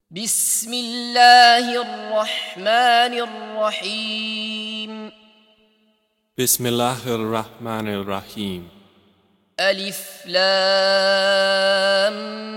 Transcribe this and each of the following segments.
بسم الله الرحمن الرحيم بسم الله الرحمن الرحيم ألف لام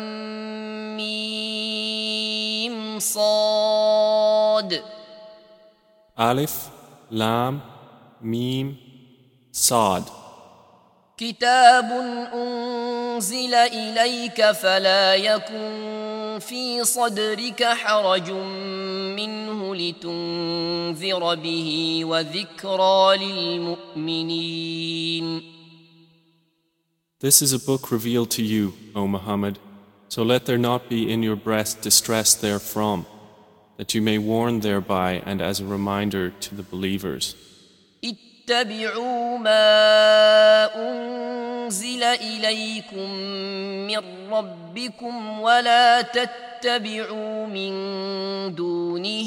ميم صاد ألف لام ميم صاد كتاب أنزل إليك فلا يكن في صدرك حرج منه لتنذر به وذكرى للمؤمنين. This is a book revealed to you, O Muhammad, so let there not be in your breast distress therefrom, that you may warn thereby and as a reminder to the believers. اتبعوا ما أنزل إليكم من ربكم ولا تتبعوا من دونه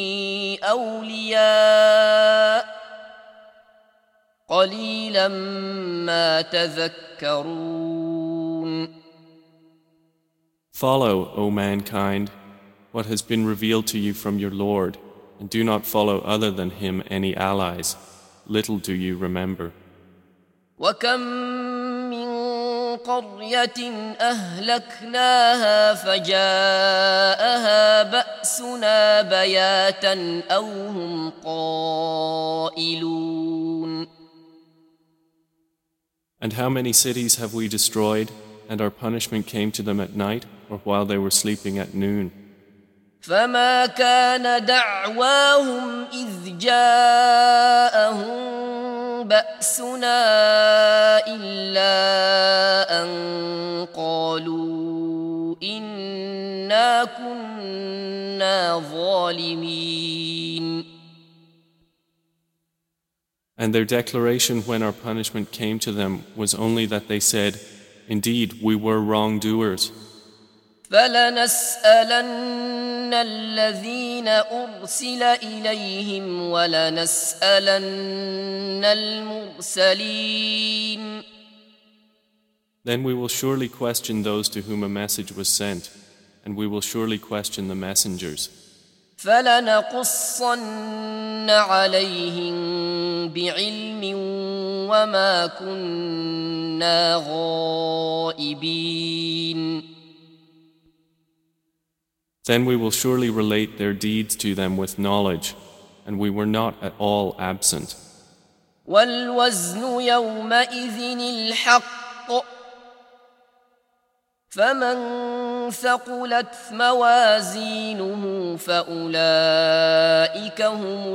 أولياء قليلا ما تذكرون. Follow, O mankind, what has been revealed to you from your Lord, and do not follow other than Him any allies. Little do you remember. وكم من قرية أهلكناها فجاءها بأسنا بياتا أو هم قائلون. And how many cities have we destroyed, and our punishment came to them at night, or while they were sleeping at noon? فما كان دعواهم إذ جاءهم بأسنا إلا أن قالوا إنا كنا ظالمين. And their declaration when our punishment came to them was only that they said, "Indeed, we were wrongdoers." فلنسألن الذين أرسل إليهم ولنسألن المرسلين. Then we will surely question those to whom a message was sent, and we will surely question the messengers. فلنقصن عليهم بعلم وما كنا غائبين. Then we will surely relate their deeds to them with knowledge, and we were not at all absent. والوزن يومئذ الحق فمن ثقلت موازينه فأولئك هم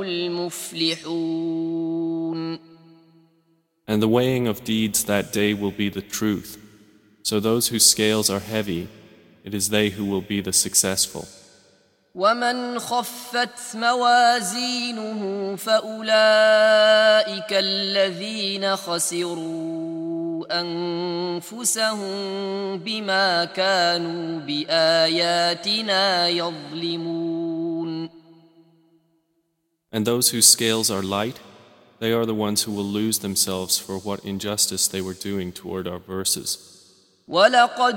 المفلحون. And the weighing of deeds that day will be the truth. So those whose scales are heavy, it is they who will be the successful. ومن خفت موازينه فأولئك الذين خسروا أنفسهم بما كانوا بآياتنا يظلمون. And those whose scales are light, they are the ones who will lose themselves for what injustice they were doing toward our verses. ولقد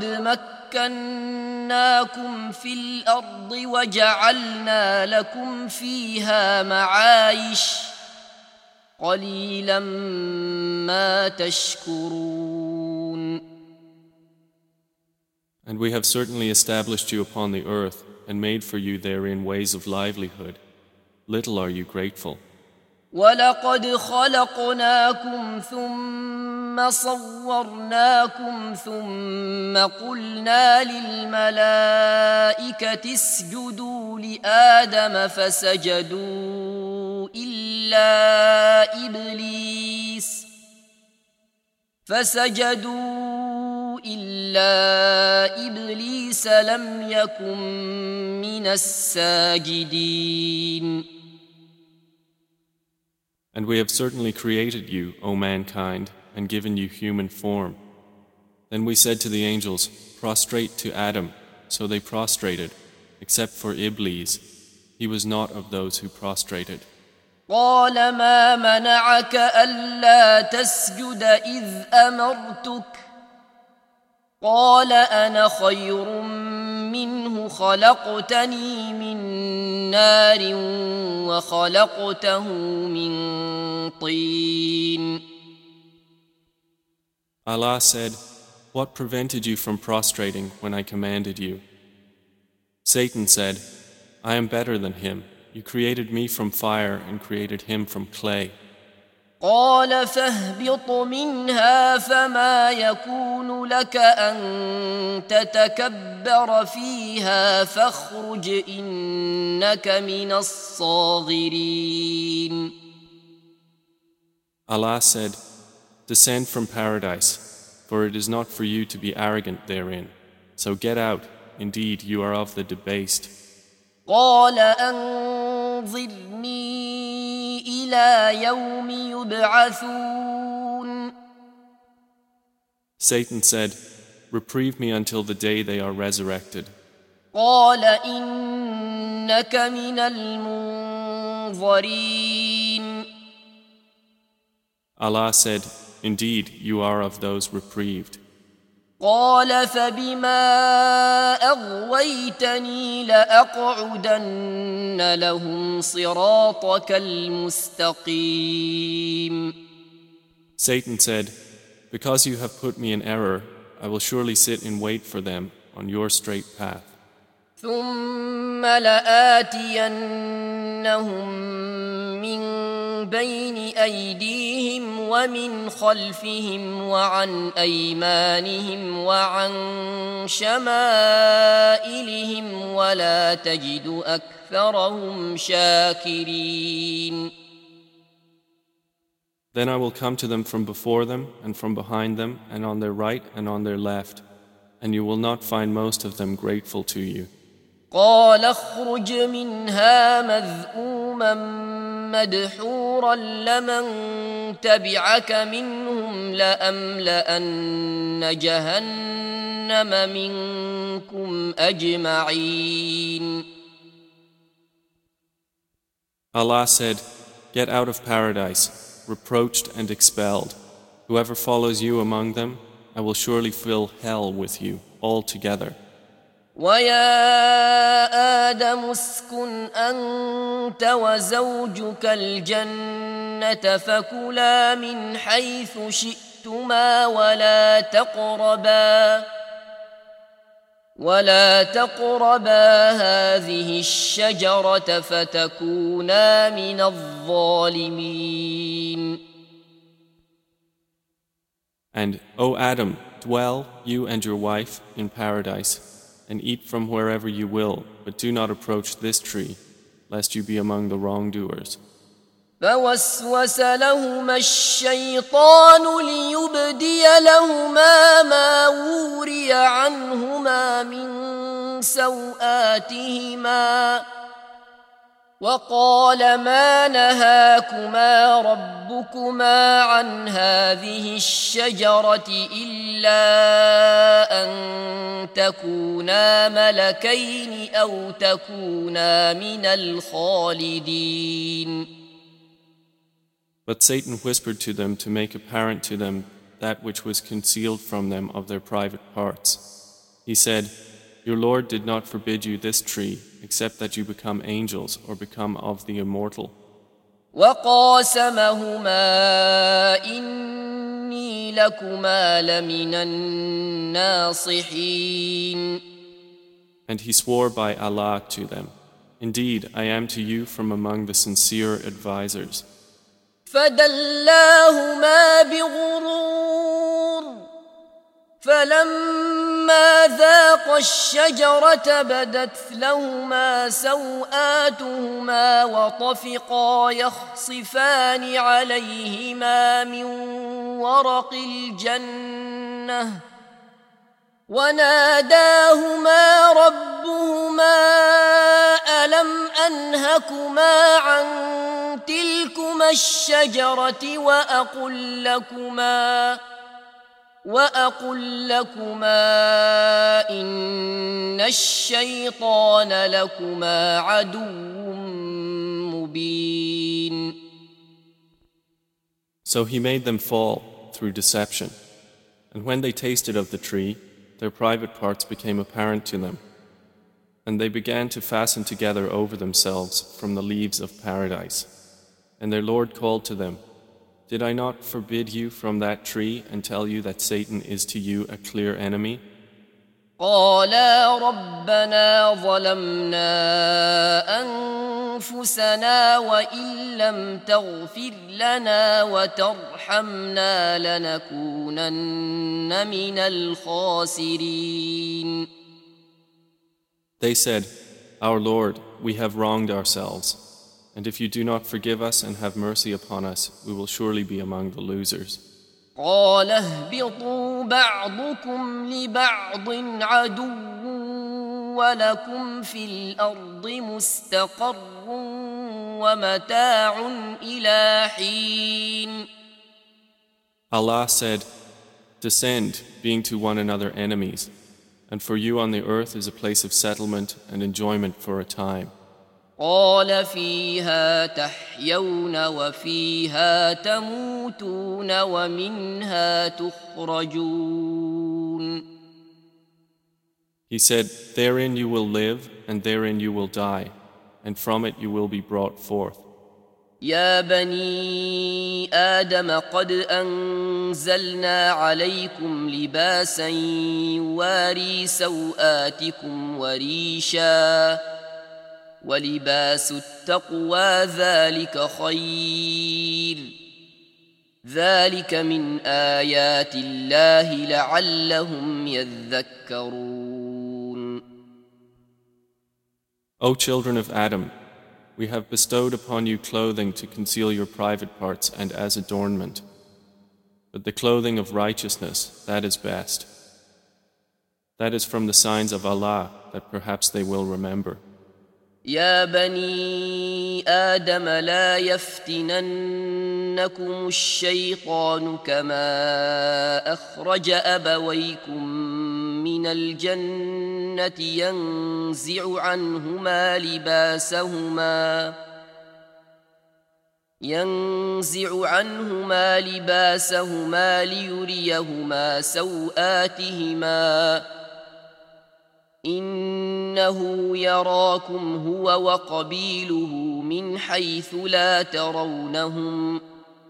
مكناكم في الأرض وجعلنا لكم فيها معايش قليلا ما تشكرون. And we have certainly established you upon the earth and made for you therein ways of livelihood. Little are you grateful. ولقد خلقناكم ثم صورناكم ثم قلنا للملائكة اسجدوا لآدم فسجدوا إلا إبليس لم يكن من الساجدين. And we have certainly created you, O mankind, and given you human form. Then we said to the angels, "Prostrate to Adam." So they prostrated, except for Iblis. He was not of those who prostrated. قال ما منعك ألا تسجد إذ أمرتك قال أنا خير منه خلقتني من نار وخلقته من طين. Allah said, "What prevented you from prostrating when I commanded you?" Satan said, "I am better than him. You created me from fire and created him from clay." قال فاهبط منها فما يكون لك أن تتكبر فيها فاخرج إنك من الصاغرين. Allah said, "Descend from paradise, for it is not for you to be arrogant therein. So get out, indeed you are of the debased." قال أنظرني إلى يوم يبعثون. Satan said, "Reprieve me until the day they are resurrected." قال إنك من المنظرين. Allah said, "Indeed you are of those reprieved." قال فبما أغويتني لأقعدن لهم صراطك المستقيم. Satan said, "Because you have put me in error, I will surely sit in wait for them on your straight path. ثم لآتينهم من بين أيديهم ومن خلفهم وعن أيمانهم وعن شمائلهم ولا تجد أكثرهم شاكرين. Then I will come to them from before them and from behind them and on their right and on their left, and you will not find most of them grateful to you. قال اخرج منها مذءوما مدحورا لمن تبعك منهم لأملأن جهنم منكم أجمعين. Allah said, "Get out of paradise, reproached and expelled. Whoever follows you among them, I will surely fill hell with you altogether." ويا آدم اسكن أنت وزوجك الجنة فكلا من حيث شئتما ولا تقربا هذه الشجرة فتكونا من الظالمين. And, O Adam, dwell, you and your wife, in paradise, and eat from wherever you will, but do not approach this tree, lest you be among the wrongdoers. فوسوس لهما الشيطان ليبدي لهما ما وري عنهما من سوآتهما وقال ما نهاكما ربكما عن هذه الشجرة إلا أن تكونا ملكين أو تكونا من الخالدين. But Satan whispered to them to make apparent to them that which was concealed from them of their private parts. He said, "Your Lord did not forbid you this tree, except that you become angels or become of the immortal." وقاسمهما إني لكما لمن الناصحين. And he swore by Allah to them, "Indeed, I am to you from among the sincere advisors." فدلاهما بغرور فلما ذاقا الشجرة بدت لهما سوآتهما وطفقا يخصفان عليهما من ورق الجنة وناداهما ربهما ألم أنهكما عن تلكما الشجرة وأقل لكما إن الشيطان لكما عدو مبين. So he made them fall through deception, and when they tasted of the tree, their private parts became apparent to them, And they began to fasten together over themselves from the leaves of paradise. And their Lord called to them, "Did I not forbid you from that tree and tell you that Satan is to you a clear enemy?" قالا ربنا ظلمنا أنفسنا وإن لم تغفر لنا وترحمنا لنكونن من الخاسرين. They said, "Our Lord, we have wronged ourselves, and if you do not forgive us and have mercy upon us, we will surely be among the losers." قال اهبطوا بعضكم لبعض عدو ولكم في الأرض مستقر ومتاع إلى حين. Allah said, "Descend, being to one another enemies, and for you on the earth is a place of settlement and enjoyment for a time." قال فيها تحيون وفيها تموتون ومنها تخرجون. He said, "Therein you will live, and therein you will die, and from it you will be brought forth." يا بني آدم قد أنزلنا عليكم لباسا يواري سوآتكم وريشا ولباس التقوى ذلك خير ذلك من آيات الله لعلهم يذكرون. O children of Adam, we have bestowed upon you clothing to conceal your private parts and as adornment. But the clothing of righteousness, that is best. That is from the signs of Allah that perhaps they will remember. يا بني آدم لا يفتننكم الشيطان كما أخرج أبويكم من الجنة ينزع عنهما لباسهما ليريهما سوآتهما إنه يراكم هو وقبيله من حيث لا ترونهم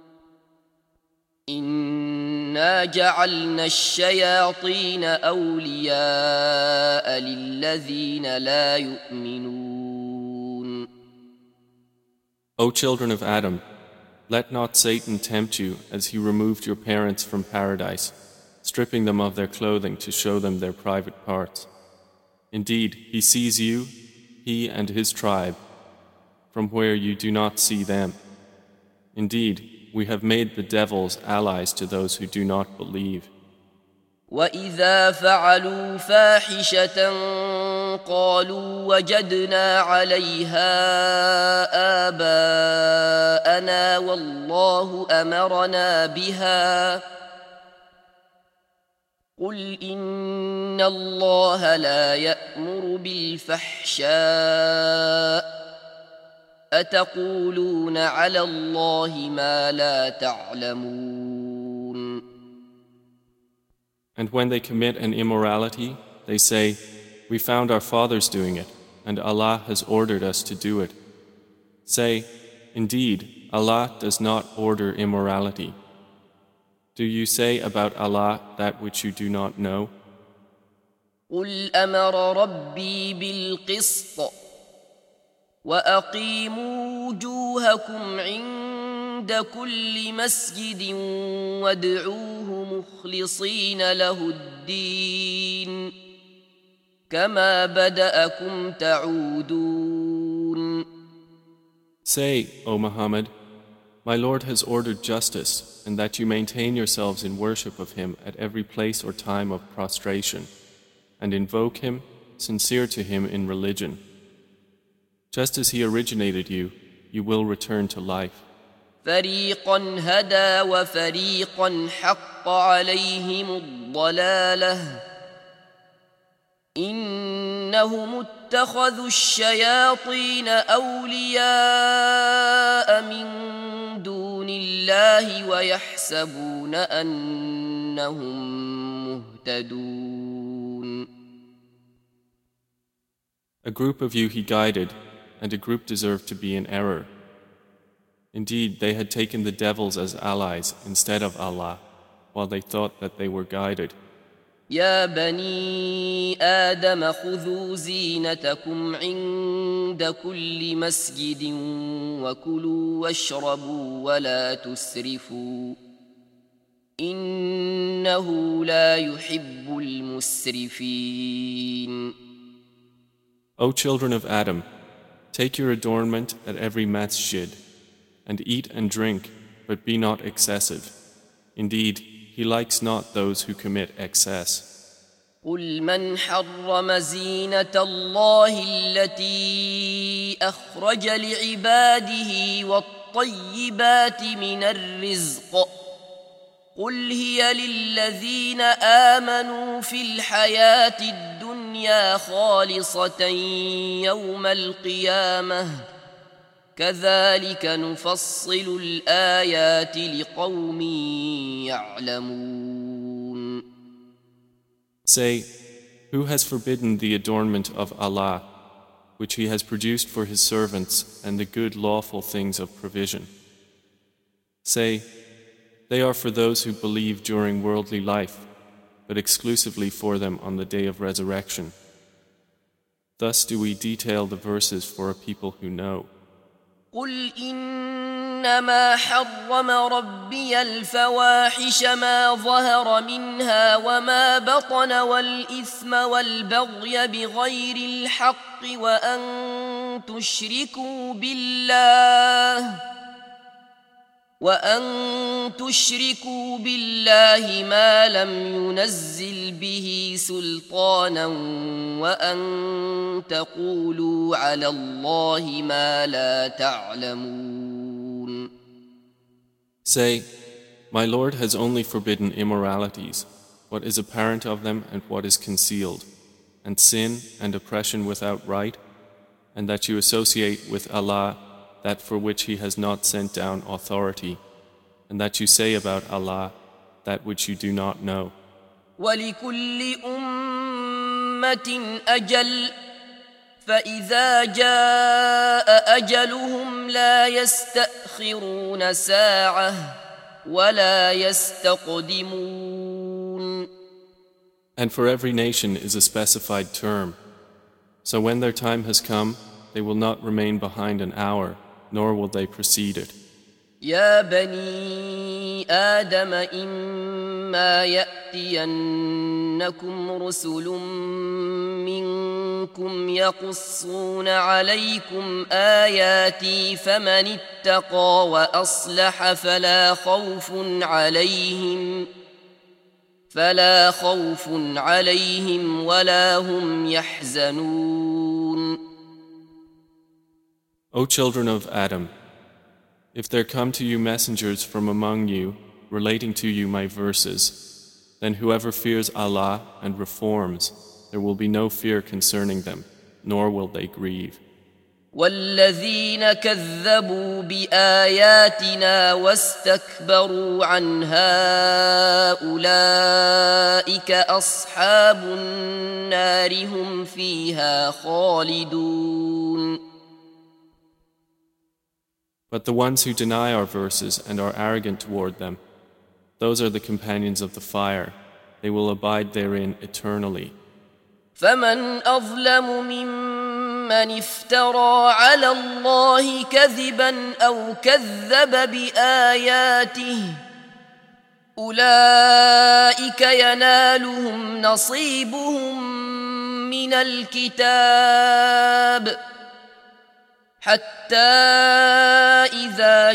إنا جعلنا الشياطين أولياء للذين لا يؤمنون. O children of Adam, let not Satan tempt you as he removed your parents from paradise, stripping them of their clothing to show them their private parts. Indeed, he sees you, he and his tribe, from where you do not see them. Indeed, we have made the devils allies to those who do not believe. وَإِذَا فَعَلُوا فَاحِشَةً قَالُوا وَجَدْنَا عَلَيْهَا آبَاءَنَا وَاللَّهُ أَمَرَنَا بِهَا قُلْ إِنَّ اللَّهَ لَا يَأْمُرُ بِالْفَحْشَاءِ أَتَقُولُونَ عَلَى اللَّهِ مَا لَا تَعْلَمُونَ. And when they commit an immorality, they say, "We found our fathers doing it, and Allah has ordered us to do it." Say, "Indeed, Allah does not order immorality." Do you say about Allah that which you do not know? قُلْ أَمَرَ رَبِّي بِالْقِسْطِ وَأَقِيمُوا وُجُوهَكُمْ عِندَ كُلِّ مَسْجِدٍ وَادْعُوهُ مُخْلِصِينَ لَهُ الدِّينَ كَمَا بَدَأَكُمْ تَعُودُونَ. Say, O Muhammad, my Lord has ordered justice, and that you maintain yourselves in worship of Him at every place or time of prostration, and invoke Him, sincere to Him in religion. Just as He originated you, you will return to life. فَرِيقًا هَدَى وَفَرِيقًا حَقَّ عَلَيْهِمُ الضَّلَالَةُ إِنَّهُمُ اتَّخَذُوا الشَّيَاطِينَ أَوْلِيَاءَ مِن دُونِ اللَّهِ وَيَحْسَبُونَ أَنَّهُم مُّهْتَدُونَ. A group of you he guided, and a group deserved to be in error. Indeed, they had taken the devils as allies instead of Allah, while they thought that they were guided. يا بني آدم خذوا زينتكم عند كل مسجد وكلوا واشربوا ولا تسرفوا إنه لا يحب المسرفين. O children of Adam, take your adornment at every masjid, and eat and drink, but be not excessive. Indeed, He likes not those who commit excess. قل من حرم زينة الله التي أخرج لعباده والطيبات من الرزق قل هي للذين آمنوا في الحياة الدنيا خالصة يوم القيامة كذلك نفصل الآيات لقوم يعلمون. Say, who has forbidden the adornment of Allah, which He has produced for His servants and the good lawful things of provision? Say, they are for those who believe during worldly life, but exclusively for them on the day of resurrection. Thus do we detail the verses for a people who know. قل إنما حرم ربي الفواحش ما ظهر منها وما بطن والإثم والبغي بغير الحق وأن تشركوا بالله ما لم ينزل به سلطانا وأن تقولوا على الله ما لا تعلمون. Say, my Lord has only forbidden immoralities, what is apparent of them and what is concealed, and sin and oppression without right, and that you associate with Allah that for which He has not sent down authority, and that you say about Allah that which you do not know. وَلِكُلِّ أُمَّةٍ أَجَلٌ فَإِذَا جَاءَ أَجَلُهُمْ لَا يَسْتَأْخِرُونَ سَاعَةً وَلَا يَسْتَقْدِمُونَ. And for every nation is a specified term. So when their time has come, they will not remain behind an hour, nor will they precede it. يا بني آدم إما يأتينكم رسل منكم يقصون عليكم آياتي فمن اتقى وأصلح فلا خوف عليهم ولا هم يحزنون. O children of Adam, if there come to you messengers from among you, relating to you my verses, then whoever fears Allah and reforms, there will be no fear concerning them, nor will they grieve. والذين كذبوا بآياتنا واستكبروا عنها أولئك أصحاب النار هم فيها خالدون. But the ones who deny our verses and are arrogant toward them, those are the companions of the fire. They will abide therein eternally. فمن أظلم ممن افترى على الله كذبا أو كذب بآياته أولئك ينالهم نصيبهم من الكتاب حتى إذا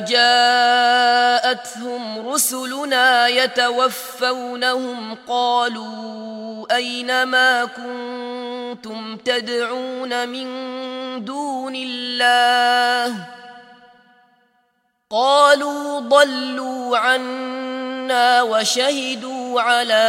جاءتهم رسلنا يتوفونهم قالوا أين ما كنتم تدعون من دون الله قالوا ضلوا عنا وشهدوا على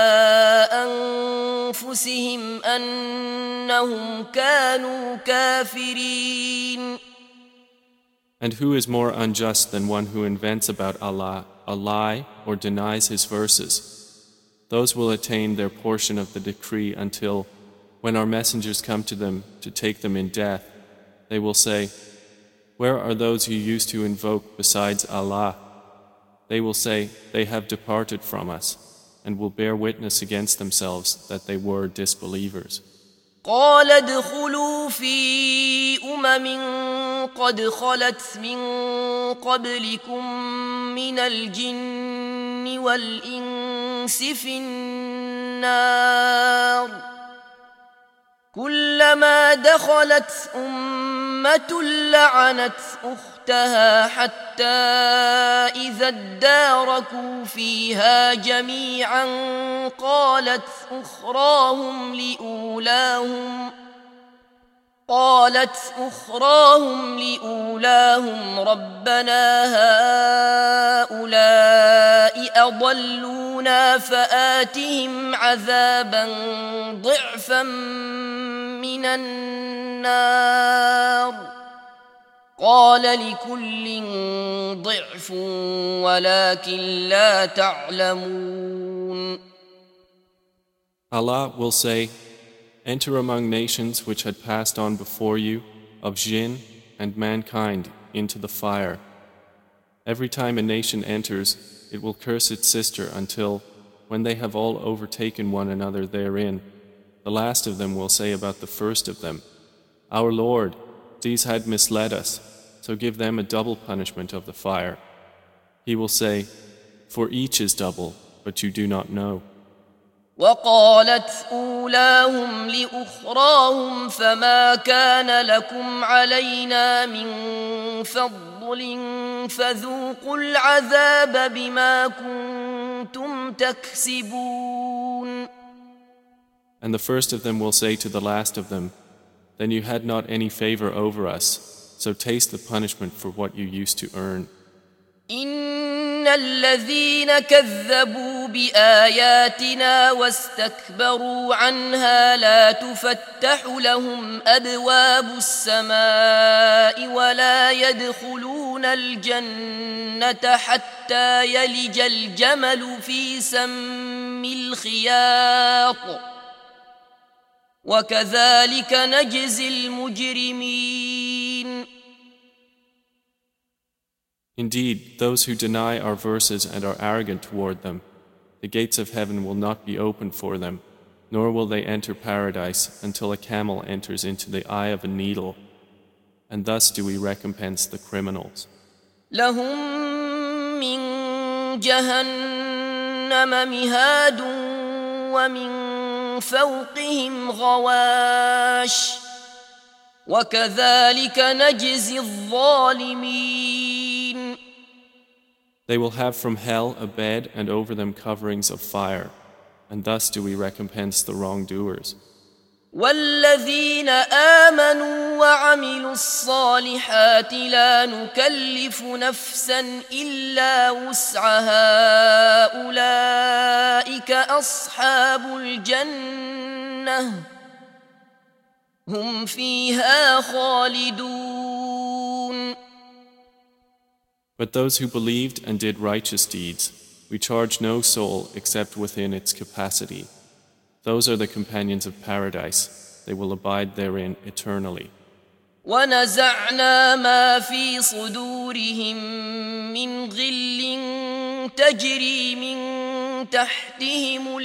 أنفسهم أنهم كانوا كافرين. And who is more unjust than one who invents about Allah a lie or denies His verses? Those will attain their portion of the decree until, When our messengers come to them to take them in death, they will say, "Where are those you used to invoke besides Allah?" They will say, "They have departed from us," and will bear witness against themselves that they were disbelievers. قال ادخلوا في قد خلت من قبلكم من الجن والإنس في النار كلما دخلت أمة لعنت أختها حتى إذا اداركوا فيها جميعا قالت أخراهم لأولاهم ربنا هؤلاء أضلونا فآتهم عذابا ضعفا من النار قال لكل ضعف ولكن لا تعلمون. Allah will say, "Enter among nations which had passed on before you, of jinn and mankind, into the fire. Every time a nation enters, it will curse its sister until, when they have all overtaken one another therein, the last of them will say about the first of them, 'Our Lord, these had misled us, so give them a double punishment of the fire.' He will say, 'For each is double, but you do not know.'" وقالت أولاهم لأخراهم فما كان لكم علينا من فضل فذوقوا العذاب بما كنتم تكسبون. And the first of them will say to the last of them, "Then you had not any favor over us, so taste the punishment for what you used to earn." إن الذين كذبوا بآياتنا واستكبروا عنها لا تفتح لهم أبواب السماء ولا يدخلون الجنة حتى يلج الجمل في سم الخياط وكذلك نجزي المجرمين. Indeed, those who deny our verses and are arrogant toward them, the gates of heaven will not be opened for them, nor will they enter paradise until a camel enters into the eye of a needle, and thus do we recompense the criminals. لهم من جهنم مهاد ومن فوقهم غواش وكذلك نجزي الظالمين. They will have from hell a bed and over them coverings of fire, and thus do we recompense the wrongdoers. والذين آمنوا وعملوا الصالحات لا نكلف نفسا إلا وسعها أولئك أصحاب الجنة هم فيها خالدون. But those who believed and did righteous deeds, we charge no soul except within its capacity. Those are the companions of paradise. They will abide therein eternally. ونزعنا ما في صدورهم من غل تجري من تحتهم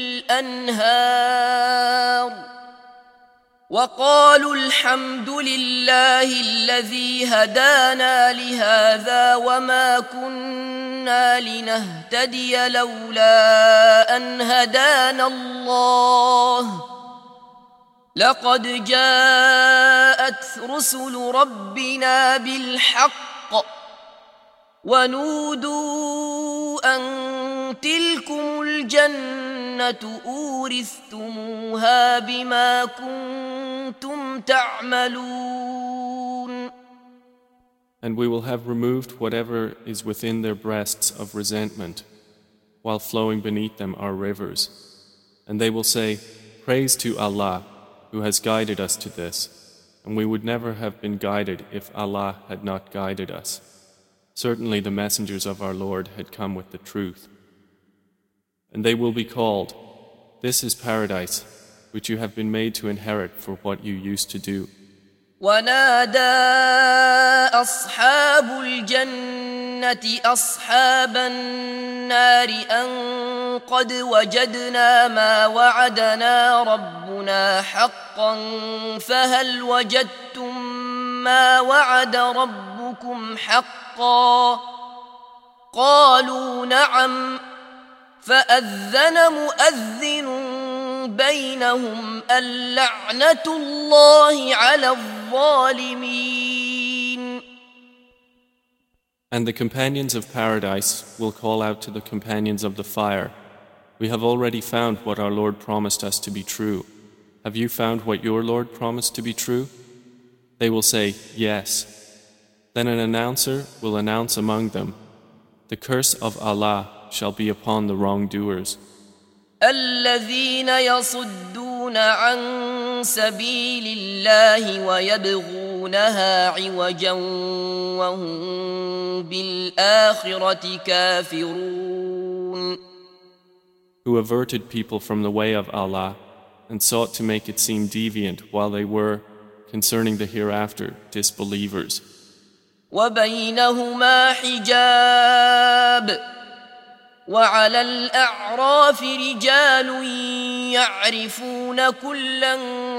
الأنهار وقالوا الحمد لله الذي هدانا لهذا وما كنا لنهتدي لولا أن هدانا الله لقد جاءت رسل ربنا بالحق ونودوا أن تلكم الجنة أورثتموها بما كنتم تعملون. And we will have removed whatever is within their breasts of resentment, while flowing beneath them are rivers. And they will say, "Praise to Allah, who has guided us to this, and we would never have been guided if Allah had not guided us. Certainly the messengers of our Lord had come with the truth." And they will be called, "This is paradise. which you have been made to inherit for what you used to do. ونادى أصحاب الجنة أصحاب النار أن قد وجدنا ما وعدنا ربنا حقا فهل وجدتم ما وعد ربكم حقا قالوا نعم فأذن مؤذن بينهم اللعنة الله على الظالمين. And the companions of paradise will call out to the companions of the fire, "We have already found what our Lord promised us to be true. Have you found what your Lord promised to be true?" They will say, "Yes." Then an announcer will announce among them, "The curse of Allah shall be upon the wrongdoers." الذين يصدون عن سبيل الله ويبغونها عوجا وهم بالآخرة كافرون. Who averted people from the way of Allah and sought to make it seem deviant while they were, concerning the hereafter, disbelievers. وبينهما حجاب وعلى الأعراف رجال يعرفون كلا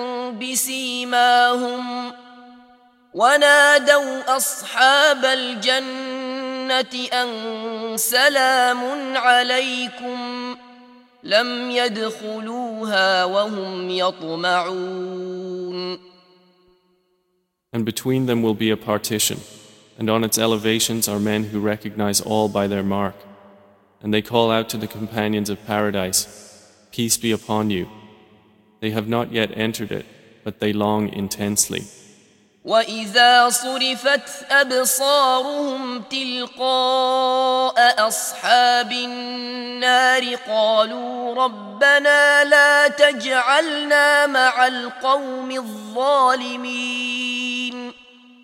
بسيماهم ونادوا أصحاب الجنة أن سلام عليكم لم يدخلوها وهم يطمعون. And between them will be a partition, and on its elevations are men who recognize all by their mark. And they call out to the companions of paradise, "Peace be upon you." They have not yet entered it, but they long intensely. وَإِذَا صُرِفَتْ أَبْصَارُهُمْ تِلْقَاءَ أَصْحَابِ النَّارِ قَالُوا رَبَّنَا لَا تَجْعَلْنَا مَعَ الْقَوْمِ الظَّالِمِينَ.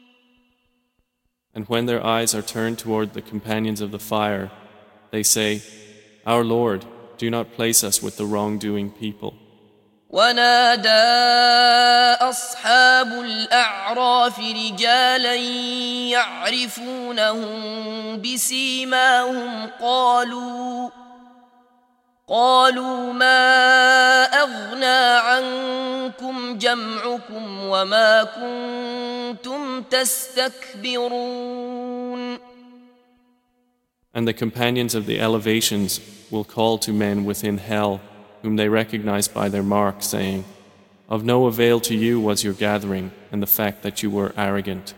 And when their eyes are turned toward the companions of the fire, they say, "Our Lord, do not place us with the wrongdoing people." ونادى أصحاب الأعراف رجالا يعرفونهم بسيماهم قالوا ما أغنى عنكم جمعكم وما كنتم تستكبرون. And the companions of the elevations will call to men within hell, whom they recognize by their mark, saying, "Of no avail to you was your gathering and the fact that you were arrogant."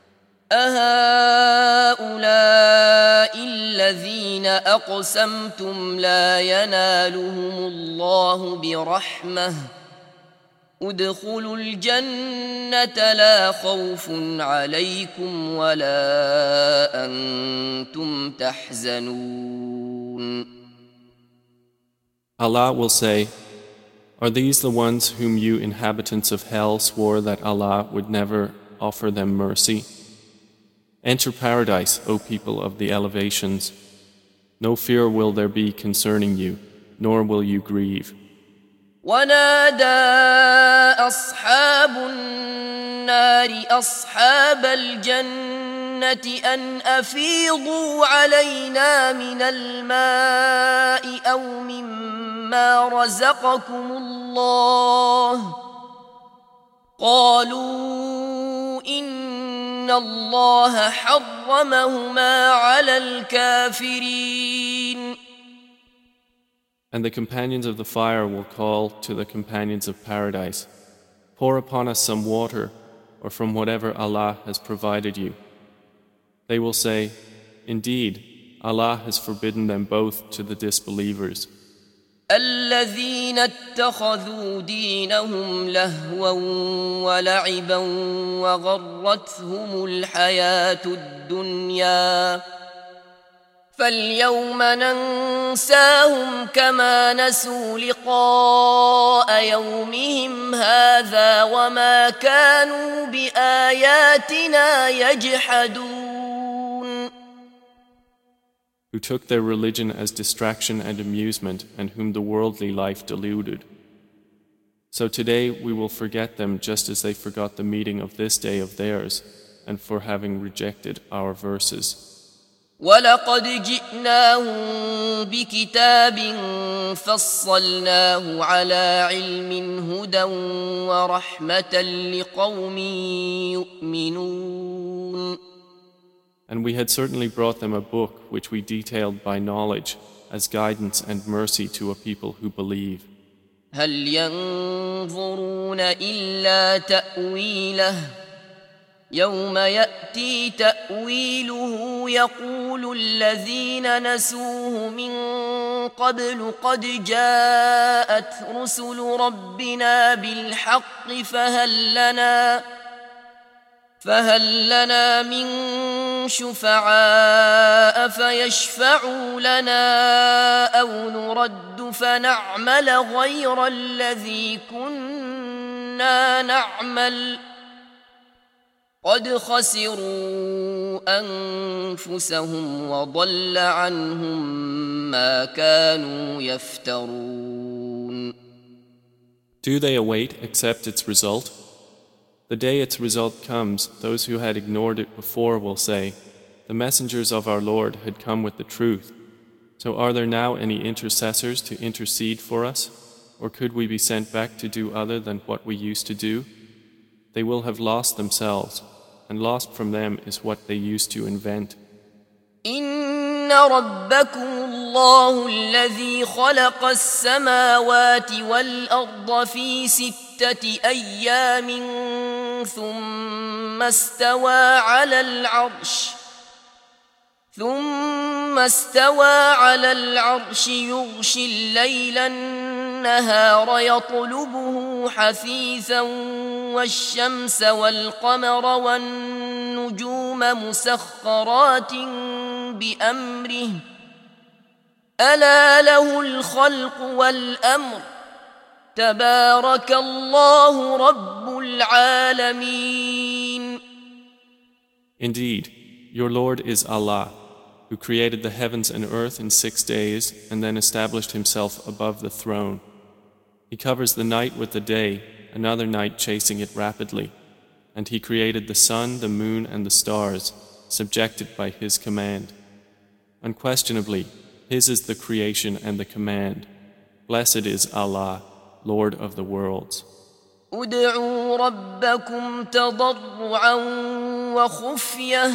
أهؤلاء الذين أقسمتم لا ينالهم الله برحمة ادخلوا الجنة لا خوف عليكم ولا أنتم تحزنون. Allah will say, "Are these the ones whom you inhabitants of hell swore that Allah would never offer them mercy? Enter paradise, O people of the elevations. No fear will there be concerning you, nor will you grieve." ونادى أصحاب النار أصحاب الجنة أن أفيضوا علينا من الماء أو مما رزقكم الله قالوا إن الله حرمهما على الكافرين. And the companions of the fire will call to the companions of paradise, "Pour upon us some water, or from whatever Allah has provided you." They will say, "Indeed, Allah has forbidden them both to the disbelievers." الذين اتخذوا دينهم لهوا ولعبا وغرتهم الحياة الدنيا فاليوم ننساهم كما نسوا لقاء يومهم هذا وما كانوا بآياتنا يجحدون. Who took their religion as distraction and amusement and whom the worldly life deluded. So today we will forget them just as they forgot the meeting of this day of theirs, and for having rejected our verses. ولقد جئناهم بكتاب فصلناه على علم هدى ورحمة لقوم يؤمنون. And we had certainly brought them a book which we detailed by knowledge as guidance and mercy to a people who believe. هل ينظرون إلا تأويله يوم يأتي تأويله يقول الذين نسوه من قبل قد جاءت رسل ربنا بالحق فهل لنا من شفعاء فيشفعوا لنا أو نرد فنعمل غير الذي كنا نعمل قد خسروا أنفسهم وضل عنهم ما كانوا يفترون. Do they await except its result? The day its result comes, those who had ignored it before will say, the messengers of our Lord had come with the truth. So are there now any intercessors to intercede for us? Or could we be sent back to do other than what we used to do? They will have lost themselves, and lost from them is what they used to invent. إن ربكم الله الذي خلق السماوات والأرض في 6 أيام ثم استوى على العرش يغشي الليل النهار يطلبه حثيثا والشمس والقمر والنجوم مسخرات بأمره ألا له الخلق والأمر تبارك الله رب العالمين. Indeed, your Lord is Allah, who created the heavens and earth in 6 days and then established himself above the throne. He covers the night with the day, another night chasing it rapidly, and he created the sun, the moon, and the stars, subjected by his command. Unquestionably, his is the creation and the command. Blessed is Allah, Lord of the worlds. ادعوا ربكم تضرعا وخفية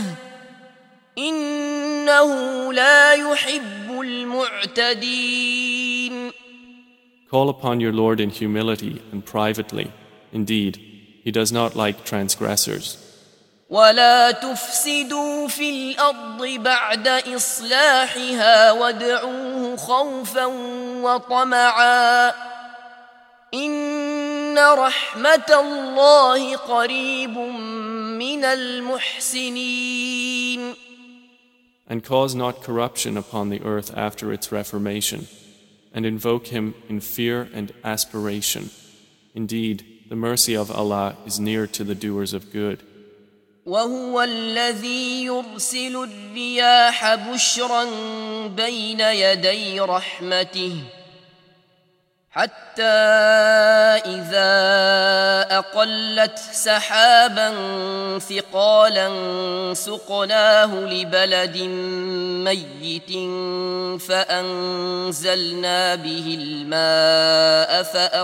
إنه لا يحب المعتدين. Call upon your Lord in humility and privately. Indeed, he does not like transgressors. ولا تفسدوا في الأرض بعد إصلاحها وادعوه خوفا وطمعا إن رحمة الله قريب من المحسنين. And cause not corruption upon the earth after its reformation, and invoke him in fear and aspiration. Indeed, the mercy of Allah is near to the doers of good. وهو الذي يرسل الرياح بشرا بين يدي رحمته حتى إذا أقلت سحابا ثقالا سقناه لبلد ميت فأنزلنا به الماء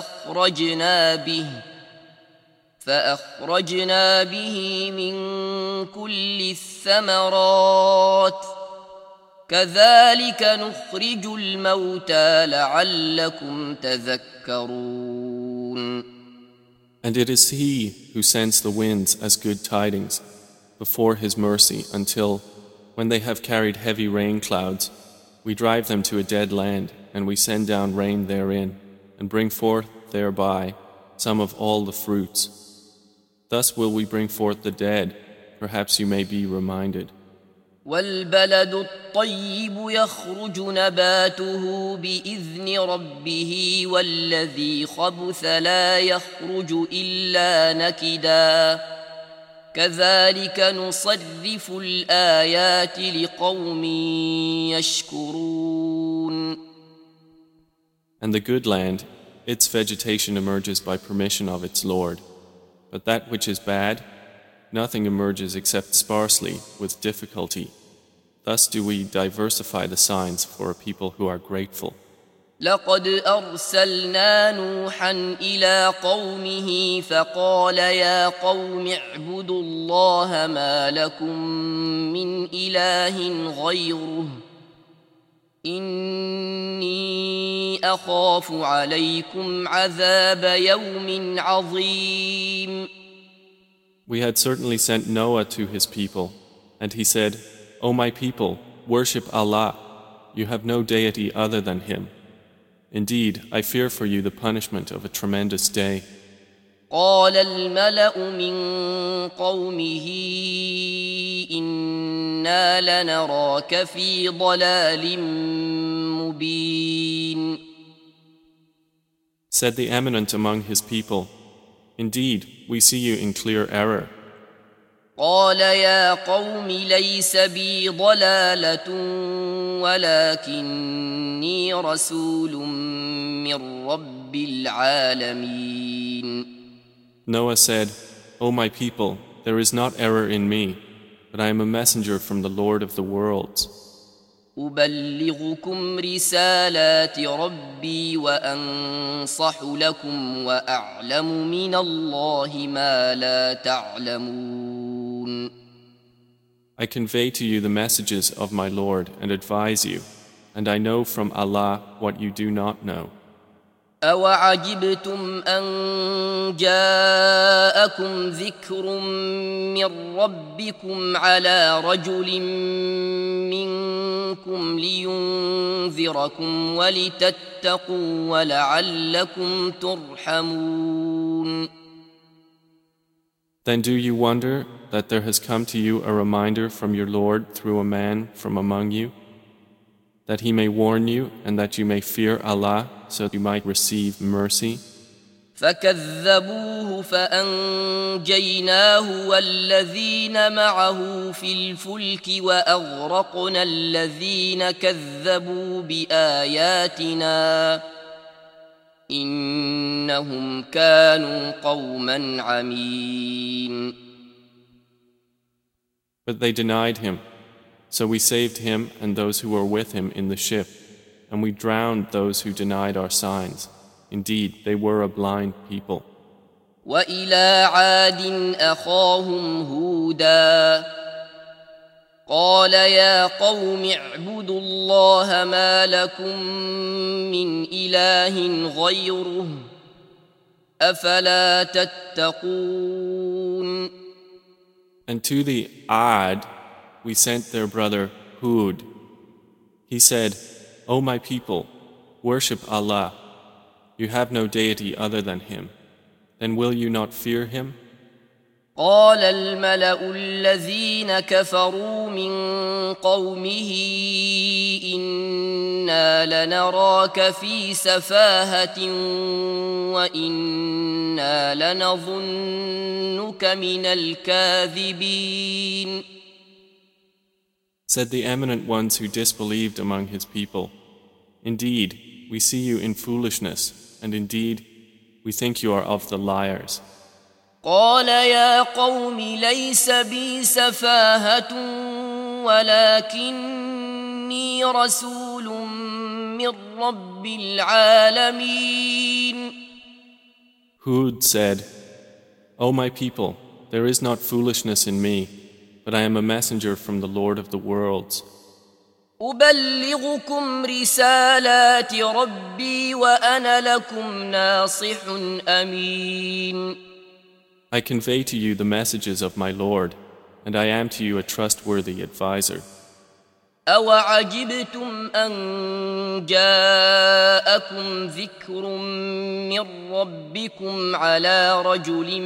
فأخرجنا به من كل الثمرات كذلك نخرج الموتى لعلكم تذكرون. And it is He who sends the winds as good tidings before His mercy until, when they have carried heavy rain clouds, we drive them to a dead land and we send down rain therein and bring forth thereby some of all the fruits. Thus will we bring forth the dead, perhaps you may be reminded. والبلد الطيب يخرج نباته بإذن ربه والذي خبث لا يخرج إلا نكدا كذلك نصرف الآيات لقوم يشكرون. And the good land, its vegetation emerges by permission of its Lord. But that which is bad, nothing emerges except sparsely, with difficulty. Thus do we diversify the signs for a people who are grateful. لقد أرسلنا نوحا إلى قومه فقال يا قوم اعبدوا الله ما لكم من إله غيره إني أخاف عليكم عذاب يوم عظيم. We had certainly sent Noah to his people, and he said, O my people, worship Allah. You have no deity other than Him. Indeed, I fear for you the punishment of a tremendous day. قال الملأ من قومه إنا لنراك في ضلال مبين. Said the eminent among his people, Indeed, we see you in clear error. قال يا قوم ليس بي ضلالة ولكني رسول من رب العالمين. Noah said, O my people, there is not error in me, but I am a messenger from the Lord of the worlds. أبلغكم رسالات ربي وأنصح لكم وأعلم من الله ما لا تعلمون. I convey to you the messages of my Lord and advise you, and I know from Allah what you do not know. أوعجبتم أن جاءكم ذكر من ربكم على رجل منكم لينذركم ولتتقوا ولعلكم ترحمون. Then do you wonder that there has come to you a reminder from your Lord through a man from among you, that he may warn you and that you may fear Allah so you might receive mercy? فكذبوه فأنجيناه والذين معه في الفلك وأغرقنا الذين كذبوا بآياتنا إنهم كانوا قوما عمين. But they denied him, so we saved him and those who were with him in the ship, and we drowned those who denied our signs. Indeed, they were a blind people. وإلى عاد أخاهم هودا قال يا قوم اعبدوا الله ما لكم من إله غيره أفلا تتقون. And to the Ad we sent their brother Hud. He said, O my people, worship Allah. You have no deity other than Him. Then will you not fear Him? قال الملأ الذين كفروا من قومه إنا لنراك في سفاهة وإنا لنظنك من الكاذبين. Said the eminent ones who disbelieved among his people, Indeed, we see you in foolishness, and indeed, we think you are of the liars. قال يا قوم ليس بي سفاهة ولكني رسول من رب العالمين. Hud said, O my people, there is not foolishness in me, but I am a messenger from the Lord of the worlds. أبلغكم رسالات ربي وأنا لكم ناصح أمين. I convey to you the messages of my Lord, and I am to you a trustworthy advisor. أوعجبتم أن جاءكم ذكر من ربكم على رجل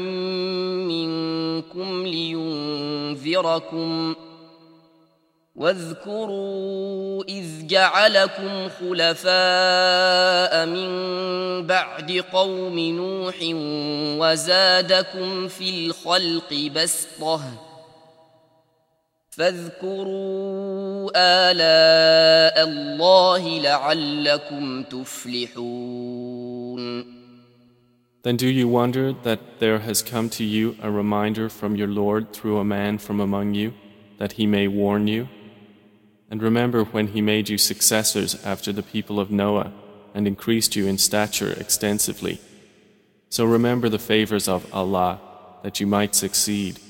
منكم لينذركم واذكروا إذ جعلكم خلفاء من بعد قوم نوح وزادكم في الخلق بسطة فاذكروا آلاء الله لعلكم تفلحون. Then do you wonder that there has come to you a reminder from your Lord through a man from among you, that he may warn you? And remember when he made you successors after the people of Noah and increased you in stature extensively. So remember the favors of Allah, that you might succeed.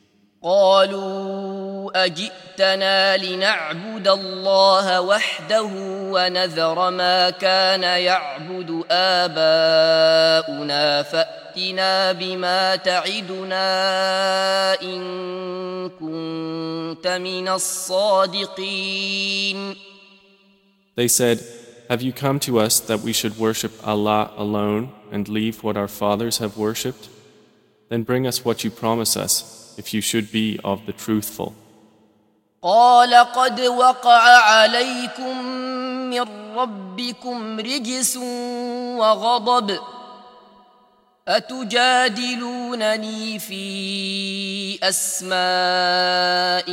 قالوا أجئتنا لنعبد الله وحده ونذر ما كان يعبد آباؤنا فأتنا بما تعدنا إن كنت من الصادقين. They said, have you come to us that we should worship Allah alone and leave what our fathers have worshipped? Then bring us what you promise us, if you should be of the truthful. قال قد وقع عليكم من ربكم رجس وغضب أتجادلونني في أسماء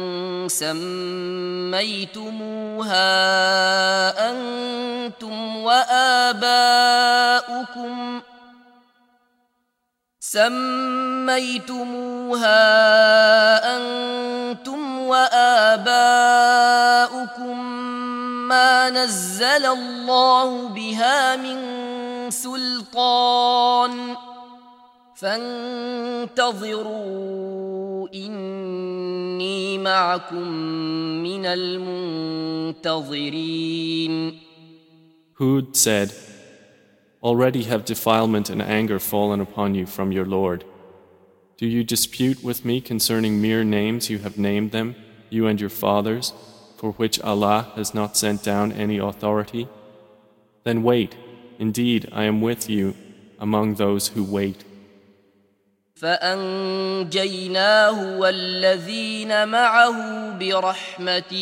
سميتموها أنتم وآباؤكم ما نزل الله بها من سلطان فانتظروا إني معكم من المنتظرين. Hud said, already have defilement and anger fallen upon you from your Lord. Do you dispute with me concerning mere names you have named them, you and your fathers, for which Allah has not sent down any authority? Then wait, indeed I am with you among those who wait. فأنجيناه والذين معه برحمة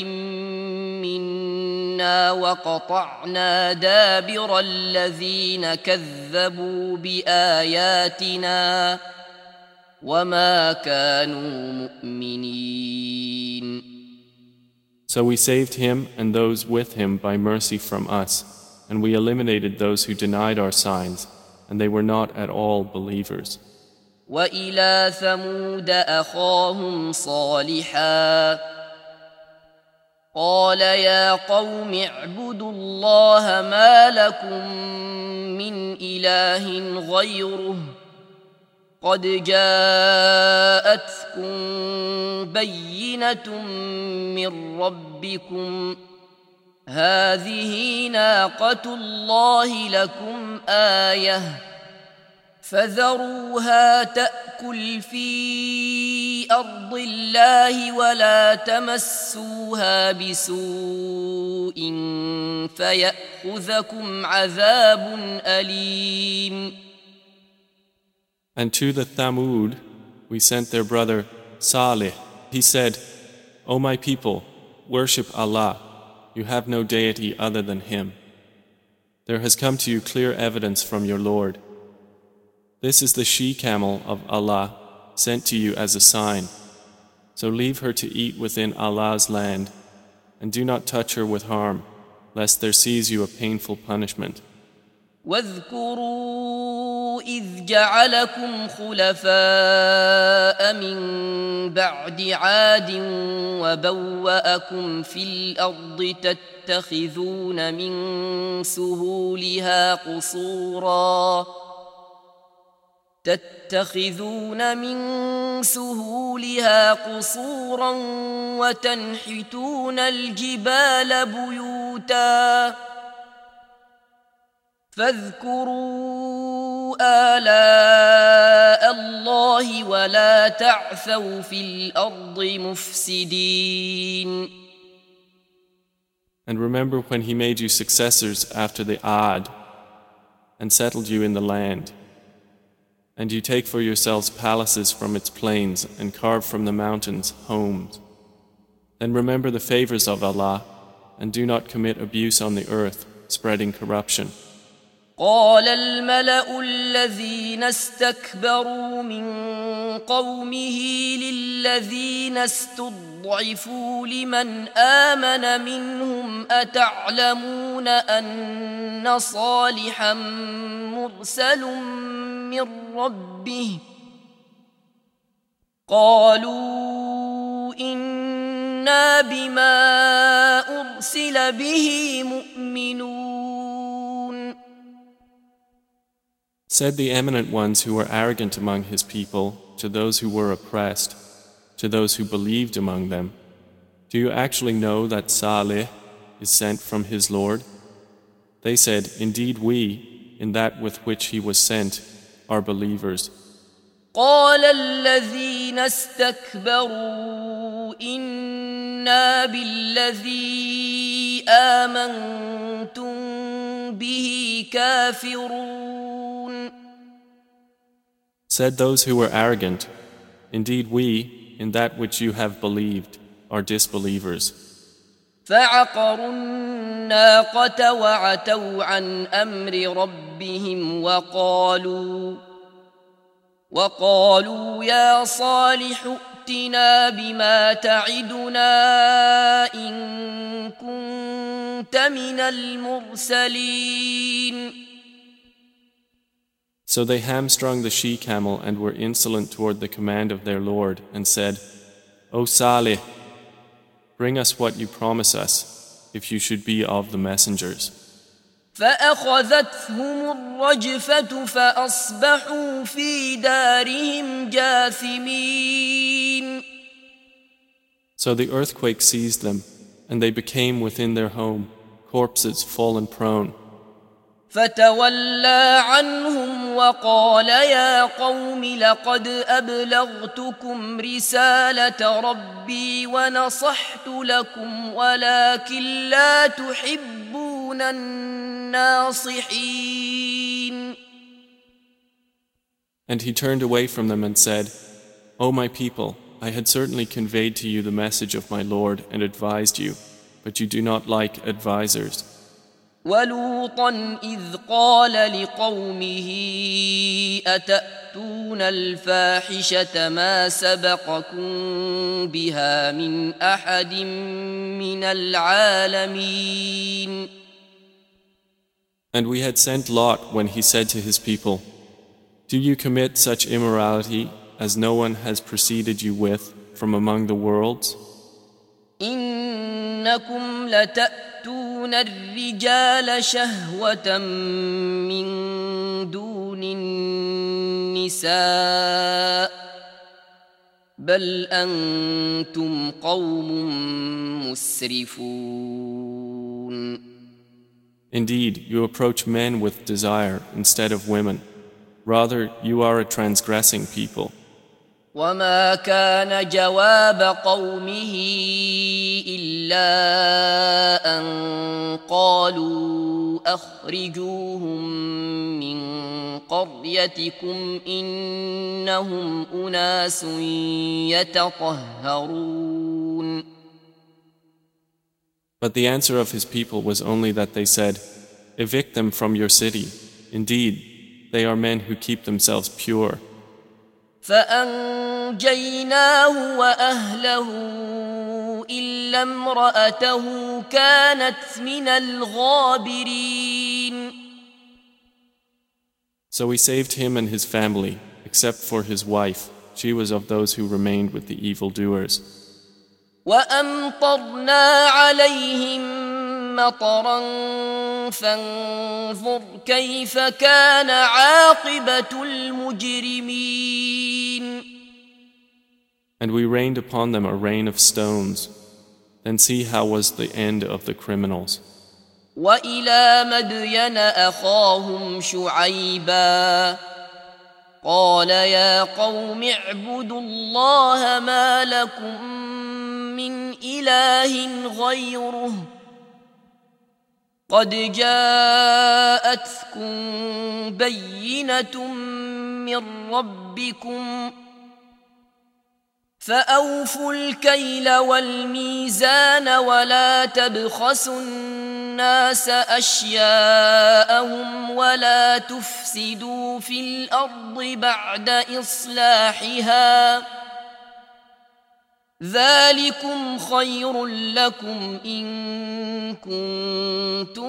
منا وقطعنا دابر الذين كذبوا بآياتنا وما كانوا مؤمنين. So we saved him and those with him by mercy from us, and we eliminated those who denied our signs, and they were not at all believers. وإلى ثمود أخاهم صالحا قال يا قوم اعبدوا الله ما لكم من إله غيره قد جاءتكم بينة من ربكم هذه ناقة الله لكم آية فذروها تأكل في أرض الله ولا تمسوها بسوء فيأخذكم عذاب أليم. And to the Thamud we sent their brother Salih. He said, O my people, worship Allah. You have no deity other than Him. There has come to you clear evidence from your Lord. This is the she-camel of Allah, sent to you as a sign. So leave her to eat within Allah's land, and do not touch her with harm, lest there seize you a painful punishment. واذكروا إذ جعلكم خلفاء من بعد عاد وبوأكم في الأرض تتخذون من سهولها قصورا وتنحتون الجبال بيوتا فاذكروا آلاء الله ولا تعثوا في الأرض مفسدين. And remember when He made you successors after the Ad and settled you in the land. And you take for yourselves palaces from its plains and carve from the mountains homes. Then remember the favors of Allah and do not commit abuse on the earth, spreading corruption. قال الملأ الذين استكبروا من قومه للذين استضعفوا لمن آمن منهم أتعلمون أن صالحا مرسل من ربه قالوا إنا بما أرسل به مؤمنون. Said the eminent ones who were arrogant among his people to those who were oppressed, to those who believed among them, do you actually know that Salih is sent from his Lord? They said, indeed we, in that with which he was sent, are believers. قال الذين استكبروا إنا بالذي آمنتم به كافرون. Said those who were arrogant, indeed we, in that which you have believed, are disbelievers. فعقروا الناقة وعتوا عن أمر ربهم وقالوا يا صالح ائتنا بما تعدنا إن كنت من المرسلين. So they hamstrung the she-camel and were insolent toward the command of their Lord and said, O Salih, bring us what you promise us, if you should be of the messengers. فأخذتهم الرجفة فأصبحوا في دارهم جاثمين. So the earthquake seized them, and they became within their home, corpses fallen prone. فتولى عنهم وقال يا قوم لقد أبلغتكم رسالة ربي ونصحت لكم ولكن لا تحبون الناصحين. And he turned away from them and said, O my people, I had certainly conveyed to you the message of my Lord and advised you, but you do not like advisers. ولوطا إذ قال لقومه أتأتون الفاحشة ما سبقكم بها من أحد من العالمين. And we had sent Lot when he said to his people, Do you commit such immorality as no one has preceded you with from among the worlds? إنكم لتأتون الرجال شهوة من دون النساء بل أنتم قوم مسرفون. Indeed, you approach men with desire instead of women. Rather, you are a transgressing people. وما كان جواب قومه إلا أن قالوا أخرجوهم من قريتكم إنهم أناس يتطهرون. But the answer of his people was only that they said, Evict them from your city. Indeed, they are men who keep themselves pure. فأنجيناه وأهله إلا امرأته كانت من الغابرين. So we saved him and his family, except for his wife. She was of those who remained with the evildoers. وأمطرنا عليهم مطرا فانظر كيف كان عاقبة المجرمين. And we rained upon them a rain of stones. Then see how was the end of the criminals. وإلى مدين أخاهم شعيبا قال يا قوم اعبدوا الله ما لكم من إله غيره قد جاءتكم بينة من ربكم فأوفوا الكيل والميزان ولا تبخسوا الناس أشياءهم ولا تفسدوا في الأرض بعد إصلاحها ذلكم خير لكم إن كنتم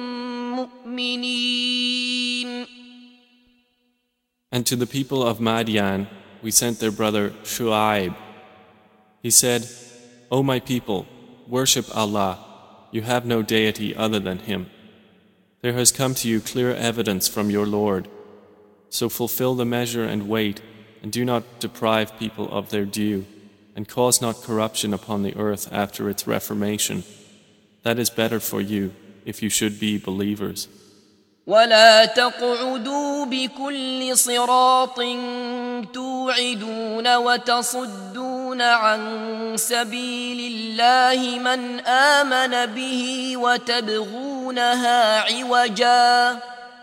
مؤمنين. And to the people of Madian we sent their brother Shu'aib. He said, O my people, worship Allah. You have no deity other than Him. There has come to you clear evidence from your Lord. So fulfill the measure and weight, and do not deprive people of their due, and cause not corruption upon the earth after its reformation. That is better for you, if you should be believers. ولا تقعدوا بكل صراط توعدون وتصدون عن سبيل الله من آمن به وتبغونها عوجا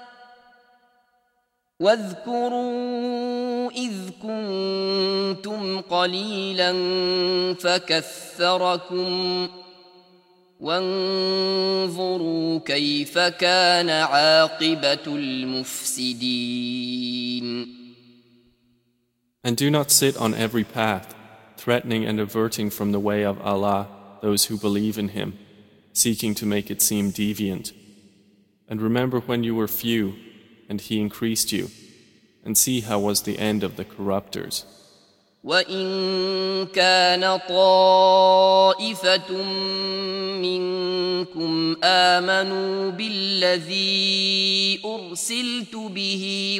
واذكروا إذ كنتم قليلا فكثركم وانظروا كيف كان عاقبة المفسدين. And do not sit on every path, threatening and averting from the way of Allah those who believe in Him, seeking to make it seem deviant. And remember when you were few, and He increased you, and see how was the end of the corruptors. وَإِن كَانَ طَائِفَةٌ مِّنكُمْ آمَنُوا بِالَّذِي أُرْسِلْتُ بِهِ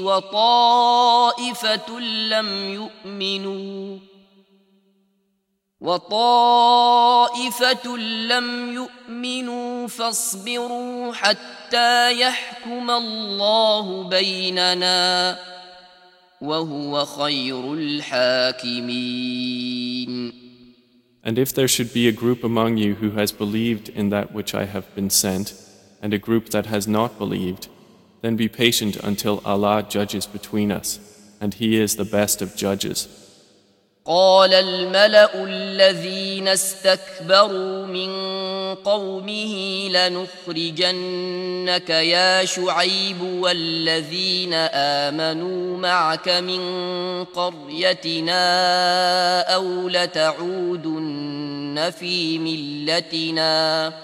وطائفة لم يؤمنوا فاصبروا حتى يحكم الله بيننا وهو خير الحاكمين. And if there should be a group among you who has believed in that which I have been sent, and a group that has not believed, then be patient until Allah judges between us, and He is the best of judges. قال الملأ الذين استكبروا من قومه لنخرجنك يا شعيب والذين آمنوا معك من قريتنا أو لتعودن في ملتنا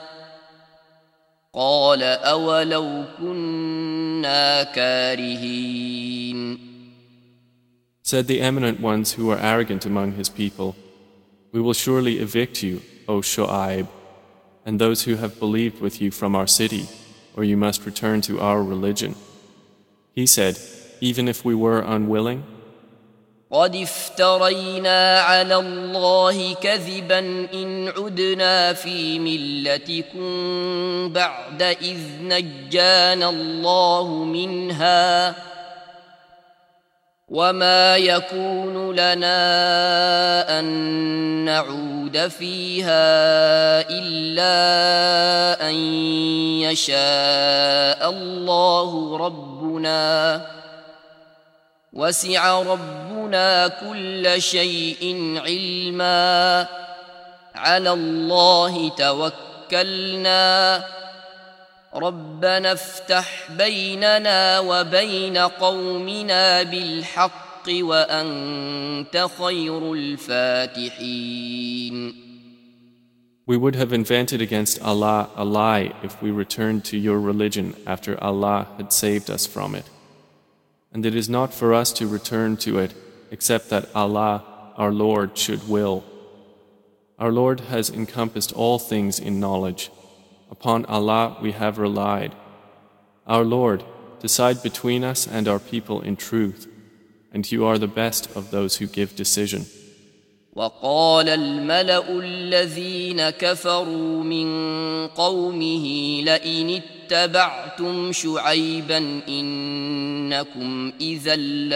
قال أولو كنا كارهين. Said the eminent ones who were arrogant among his people, we will surely evict you, O Shu'aib, and those who have believed with you from our city, or you must return to our religion. He said, even if we were unwilling, قد افترينا على الله كذبا إن عدنا في ملتكم بعد إذ نجانا الله منها وما يكون لنا أن نعود فيها إلا أن يشاء الله ربنا وسع ربنا كل شيء علما على الله توكلنا ربنا افتح بيننا وبين قومنا بالحق وأنت خير الفاتحين. We would have invented against Allah a lie if we returned to your religion after Allah had saved us from it. And it is not for us to return to it except that Allah, our Lord, should will. Our Lord has encompassed all things in knowledge. Upon Allah we have relied. Our Lord, decide between us and our people in truth, and you are the best of those who give decision. وقال الملأ الذين كفروا من قومه لئن اتبعتم شعيبا إنكم إذا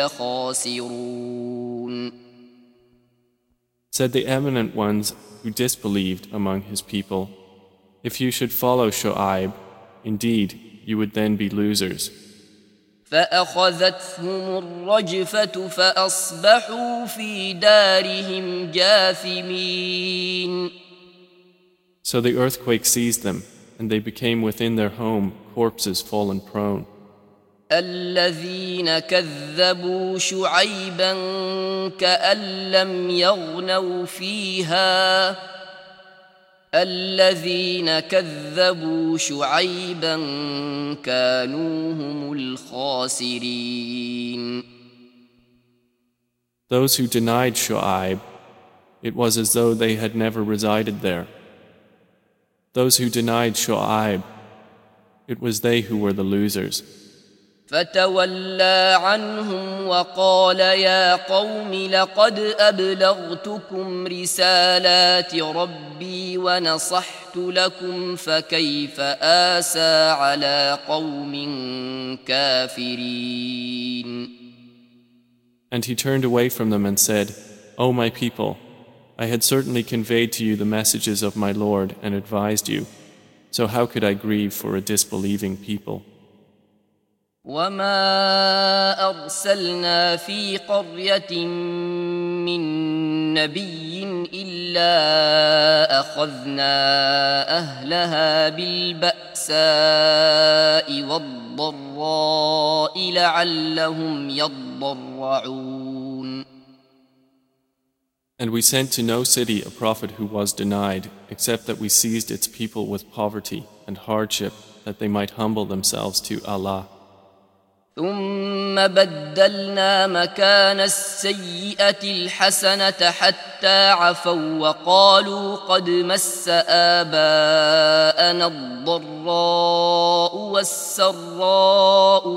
لخاسرون. Said the eminent ones who disbelieved among his people, if you should follow Shu'aib, indeed you would then be losers. فأخذتهم الرجفة فأصبحوا في دارهم جاثمين. So the earthquake seized them, and they became within their home corpses fallen prone. الذين كذبوا شعيبا كأن لم يغنوا فيها الذين كذبوا شعيبا كانوا هم الخاسرين. Those who denied Shu'aib, it was as though they had never resided there. Those who denied Shu'aib, it was they who were the losers. فتولى عنهم وقال يا قوم لقد أبلغتكم رسالات ربي ونصحت لكم فكيف آسى على قوم كافرين. And he turned away from them and said, O my people, I had certainly conveyed to you the messages of my Lord and advised you, so how could I grieve for a disbelieving people? وما أرسلنا في قرية من نبي إلا أخذنا أهلها بالبأساء والضراء لعلهم يضرعون. And we sent to no city a prophet who was denied, except that we seized its people with poverty and hardship, that they might humble themselves to Allah. ثم بدلنا مكان السيئة الحسنة حتى عفوا وقالوا قد مس آباءنا الضراء والسراء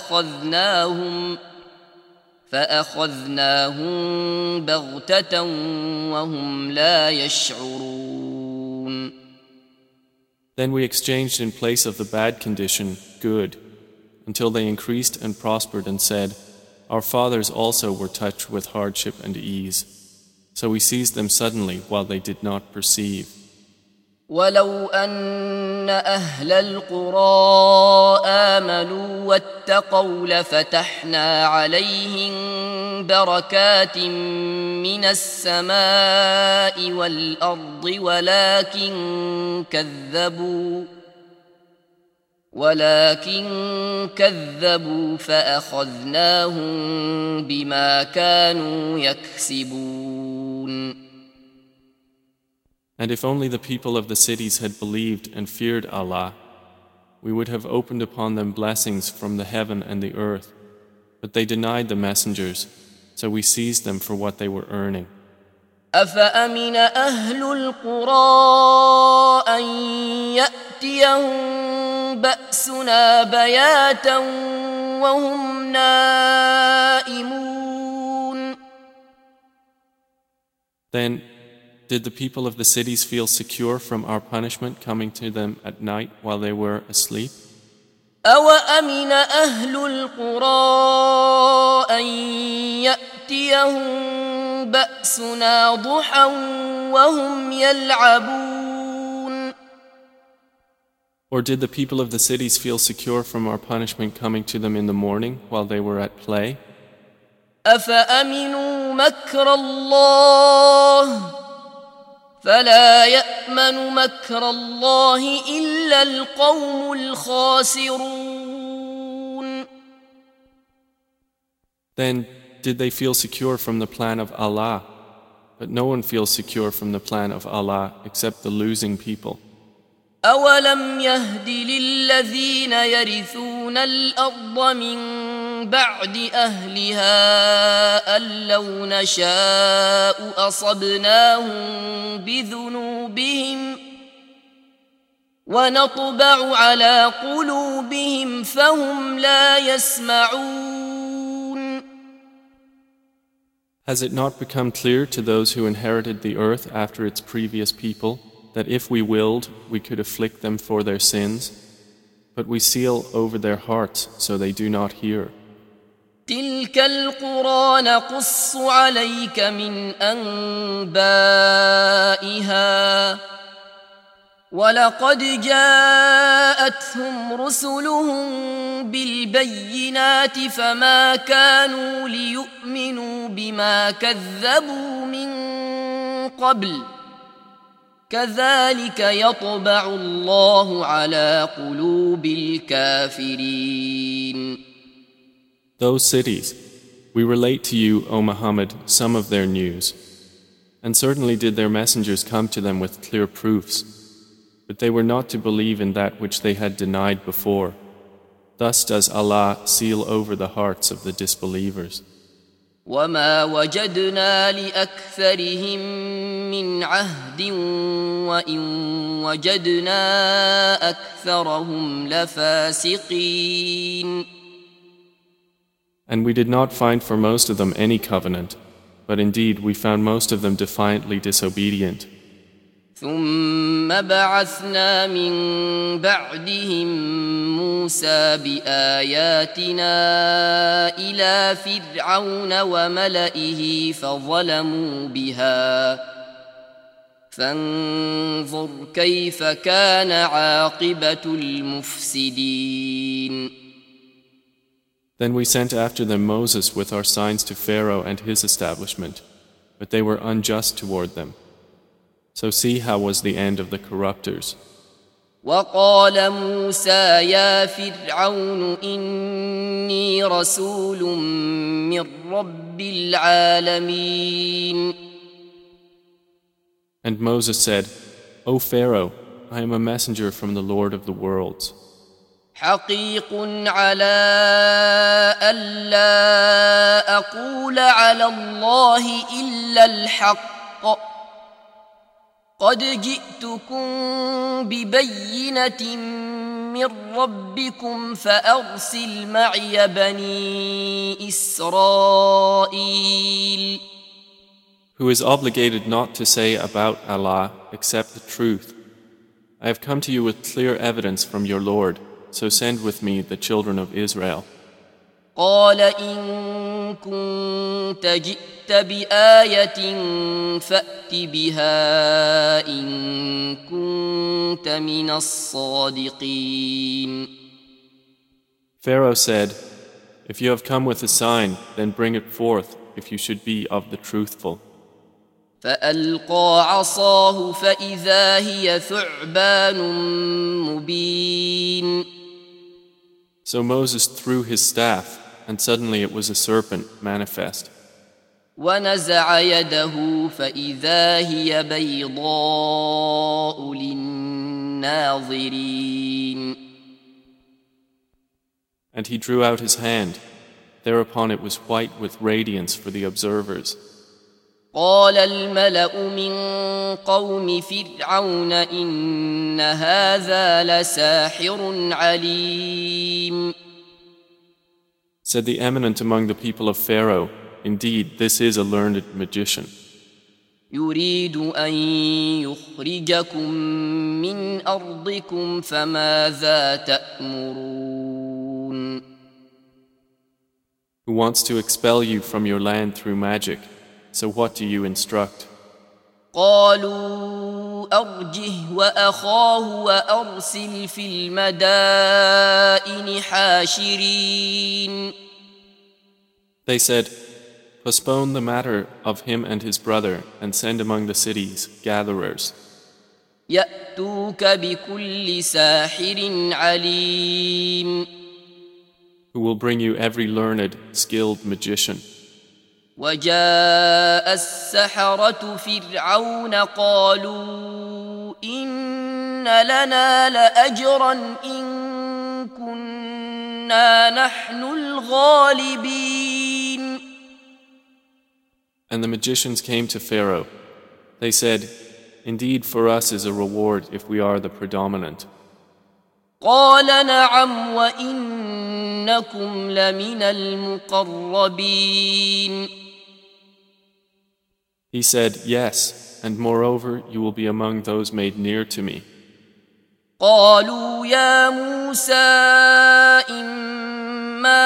فأخذناهم بغتة وهم لا يشعرون. Then we exchanged in place of the bad condition good, until they increased and prospered and said, Our fathers also were touched with hardship and ease. So we seized them suddenly while they did not perceive. ولو أن أهل القرى آمنوا واتقوا لفتحنا عليهم بركات من السماء والأرض ولكن كذبوا فأخذناهم بما كانوا يكسبون. And if only the people of the cities had believed and feared Allah, we would have opened upon them blessings from the heaven and the earth. But they denied the messengers, so we seized them for what they were earning. أفأمن أهل القرى أن يأتيهم بأسنا بياتا وهم نائمون. Then, did the people of the cities feel secure from our punishment coming to them at night while they were asleep? أوأمن أهل القرى أن يأتيهم بأسنا ضحى وهم يلعبون. Or did the people of the cities feel secure from our punishment coming to them in the morning while they were at play? أفأمنوا مكر الله فلا يأمن مكر الله إلا القوم الخاسرون. Then did they feel secure from the plan of Allah? But no one feels secure from the plan of Allah except the losing people. أولم يهد للذين يرثون الأرض من بعد أهلها أن لو نشاء أصبناهم بذنوبهم ونطبع على قلوبهم فهم لا يسمعون. Has it not become clear to those who inherited the earth after its previous people that if we willed, we could afflict them for their sins? But we seal over their hearts so they do not hear. تلك القرى نقص عليك من أنبائها ولقد جاءتهم رسلهم بالبينات فما كانوا ليؤمنوا بما كذبوا من قبل كذلك يطبع الله على قلوب الكافرين. Those cities, we relate to you, O Muhammad, some of their news. And certainly did their messengers come to them with clear proofs, but they were not to believe in that which they had denied before. Thus does Allah seal over the hearts of the disbelievers. وما وجدنا لأكثرهم من عهد وإن وجدنا أكثرهم لفاسقين. And we did not find for most of them any covenant, but indeed we found most of them defiantly disobedient. ثم بعثنا من بعدهم موسى بآياتنا إلى فرعون وملئه فظلموا بها فانظر كيف كان عاقبة المفسدين. Then we sent after them Moses with our signs to Pharaoh and his establishment, but they were unjust toward them. So see how was the end of the corruptors. وقال موسى يا فرعون إني رسول من رب العالمين. And Moses said, O Pharaoh, I am a messenger from the Lord of the worlds. حقيق على ألا أقول على الله إلا الحق قد جئتكم ببينة من ربكم فأرسل معي بني إسرائيل. Who is obligated not to say about Allah except the truth. I have come to you with clear evidence from your Lord, so send with me the children of Israel. قال إن كنت جئت بآية فأت بها إن كنت من الصادقين. Pharaoh said, If you have come with a sign, then bring it forth if you should be of the truthful. فألقى عصاه فإذا هي ثعبان مبين. So Moses threw his staff, and suddenly it was a serpent manifest. ونزع يده فإذا هي بيضاء للناظرين. And he drew out his hand. Thereupon it was white with radiance for the observers. قال الملأ من قوم فرعون إن هذا لساحر عليم. Said the eminent among the people of Pharaoh, Indeed, this is a learned magician. يريد أن يخرجكم من أرضكم فماذا تأمرون. Who wants to expel you from your land through magic. So what do you instruct? قالوا أرجه وأخاه وأرسل في المدائن حاشرين. They said, Postpone the matter of him and his brother and send among the cities gatherers. يأتوك بكل ساحر عليم. Who will bring you every learned, skilled magician. وجاء السحرة فرعون قالوا إن لنا لأجرا إن كنا نحن الغالبين. And the magicians came to Pharaoh. They said, Indeed, for us is a reward if we are the predominant. قال نعم وإنكم لمن المقربين. He said, Yes, and moreover, you will be among those made near to me. قالوا يا موسى إما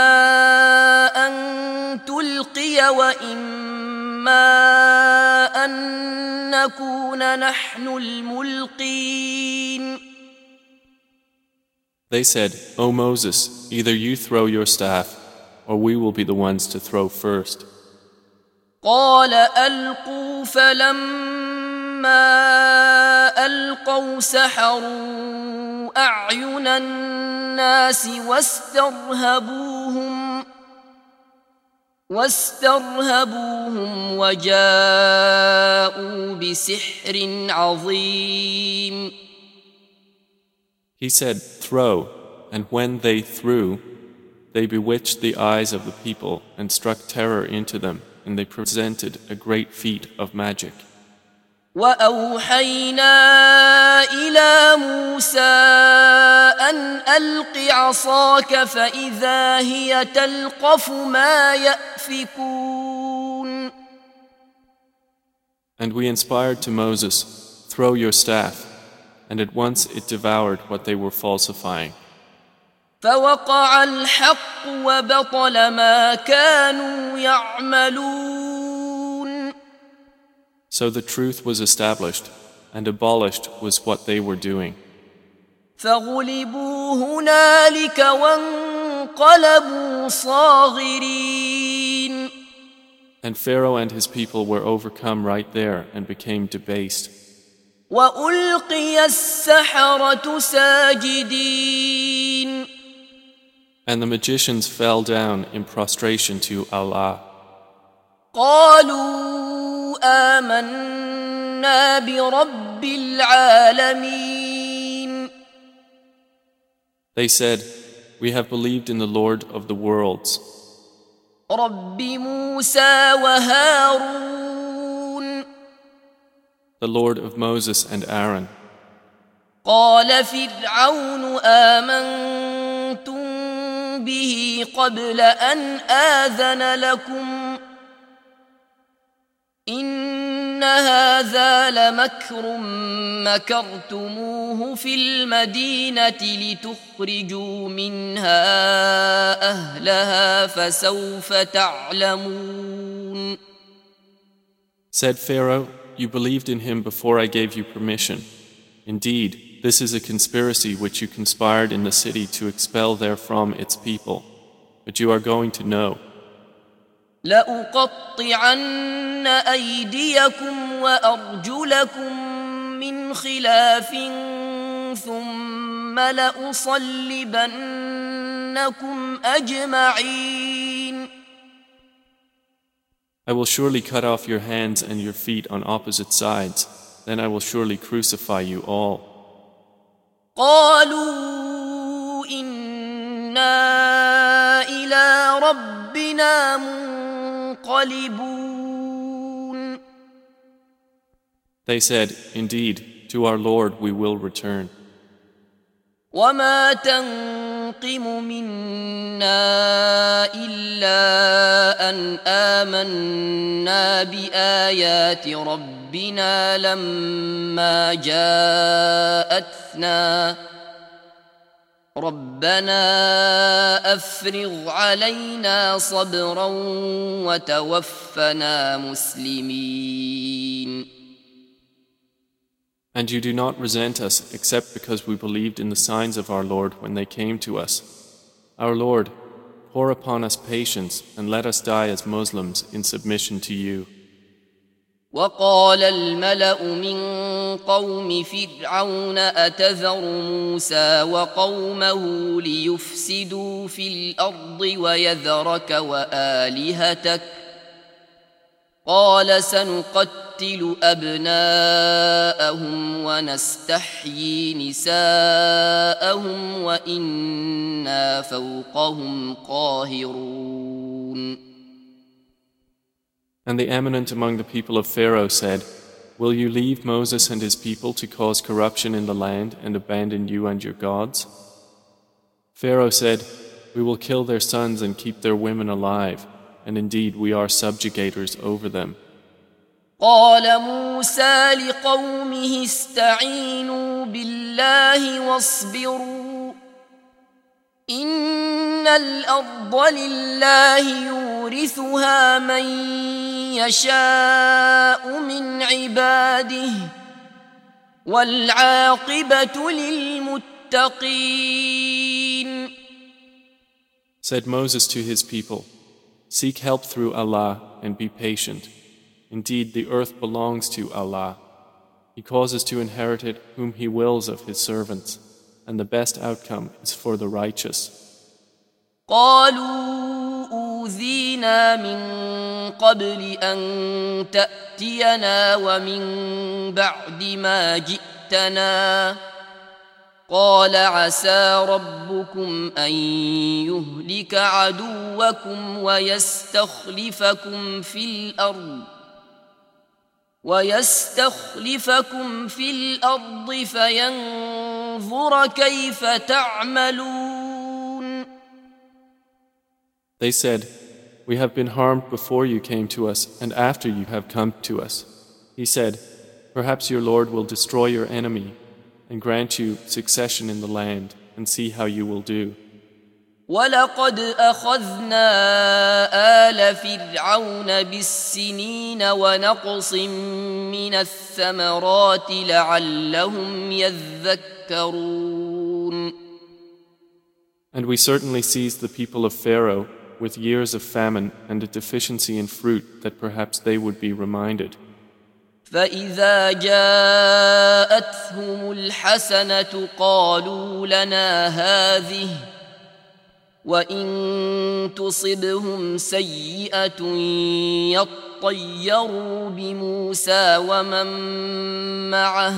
أن تلقي وإما أن نكون نحن الملقين. They said, O Moses, either you throw your staff, or we will be the ones to throw first. قال ألقوا، فلما ألقوا سحروا أعين الناس واسترهبوهم وجاءوا بسحر عظيم. He said, Throw, and when they threw, they bewitched the eyes of the people and struck terror into them, and they presented a great feat of magic. وأوحينا إلى موسى أن ألق عصاك فإذا هي تلقف ما يأفكون. And we inspired to Moses, Throw your staff, and at once it devoured what they were falsifying. فوقع الحق وبطل ما كانوا يعملون. So the truth was established, and abolished was what they were doing. فغلبوا هنالك وانقلبوا صاغرين. And Pharaoh and his people were overcome right there and became debased. وألقي السحرة ساجدين. And the magicians fell down in prostration to Allah. قالوا آمنا برب العالمين. They said, We have believed in the Lord of the worlds, رب موسى وهارون. the Lord of Moses and Aaron. قال فرعون آمنتم به قبل أن آذن لكم إن هذا لمكر مكرتموه في المدينة لتخرجوا منها أهلها فسوف تعلمون. Said Pharaoh, You believed in him before I gave you permission. Indeed, this is a conspiracy which you conspired in the city to expel therefrom its people. But you are going to know. لأقطعن أيديكم وأرجلكم من خلاف ثم لأصلبنكم أجمعين. I will surely cut off your hands and your feet on opposite sides. Then I will surely crucify you all. قالوا إنا إلى ربنا منقلبون. They said, Indeed, to our Lord we will return. وما تنقم منا إلا أن آمنا بآيات ربنا لما جاءتنا ربنا أفرغ علينا صبرا وتوفنا مسلمين. And you do not resent us except because we believed in the signs of our Lord when they came to us. Our Lord, pour upon us patience and let us die as Muslims in submission to you. وقال الملأ من قوم فرعون أتذر موسى وقومه ليفسدوا في الأرض ويذرك وآلهتك قال سنقتل أبناءهم ونستحيي نساءهم وإنا فوقهم قاهرون. And the eminent among the people of Pharaoh said, Will you leave Moses and his people to cause corruption in the land and abandon you and your gods? Pharaoh said, We will kill their sons and keep their women alive, and indeed we are subjugators over them. قال موسى لقومه استعينوا بالله واصبروا إن الأرض لله يورثها من يشاء من عباده والعاقبة للمتقين. Said Moses to his people, "Seek help through Allah and be patient. Indeed, the earth belongs to Allah. He causes to inherit it whom He wills of His servants, and the best outcome is for the righteous." قالوا أوذينا من قبل أن تأتينا ومن بعد ما جئتنا قال عسى ربكم أن يهلك عدوكم ويستخلفكم في الأرض فينظر كيف تعملون. They said, "We have been harmed before you came to us and after you have come to us." He said, "Perhaps your Lord will destroy your enemy and grant you succession in the land and see how you will do." وَلَقَدْ أَخَذْنَا آلَ فِرْعَوْنَ بِالسِّنِينَ وَنَقْصٍ مِّنَ الثَّمَرَاتِ لَعَلَّهُمْ يَذَّكَّرُونَ. And we certainly seized the people of Pharaoh with years of famine and a deficiency in fruit that perhaps they would be reminded. فَإِذَا جَاءَتْهُمُ الْحَسَنَةُ قَالُوا لَنَا هَٰذِهِ وَإِن تُصِبْهُمْ سَيِّئَةٌ يَطَّيَّرُوا بِمُوسَىٰ وَمَن مَّعَهُ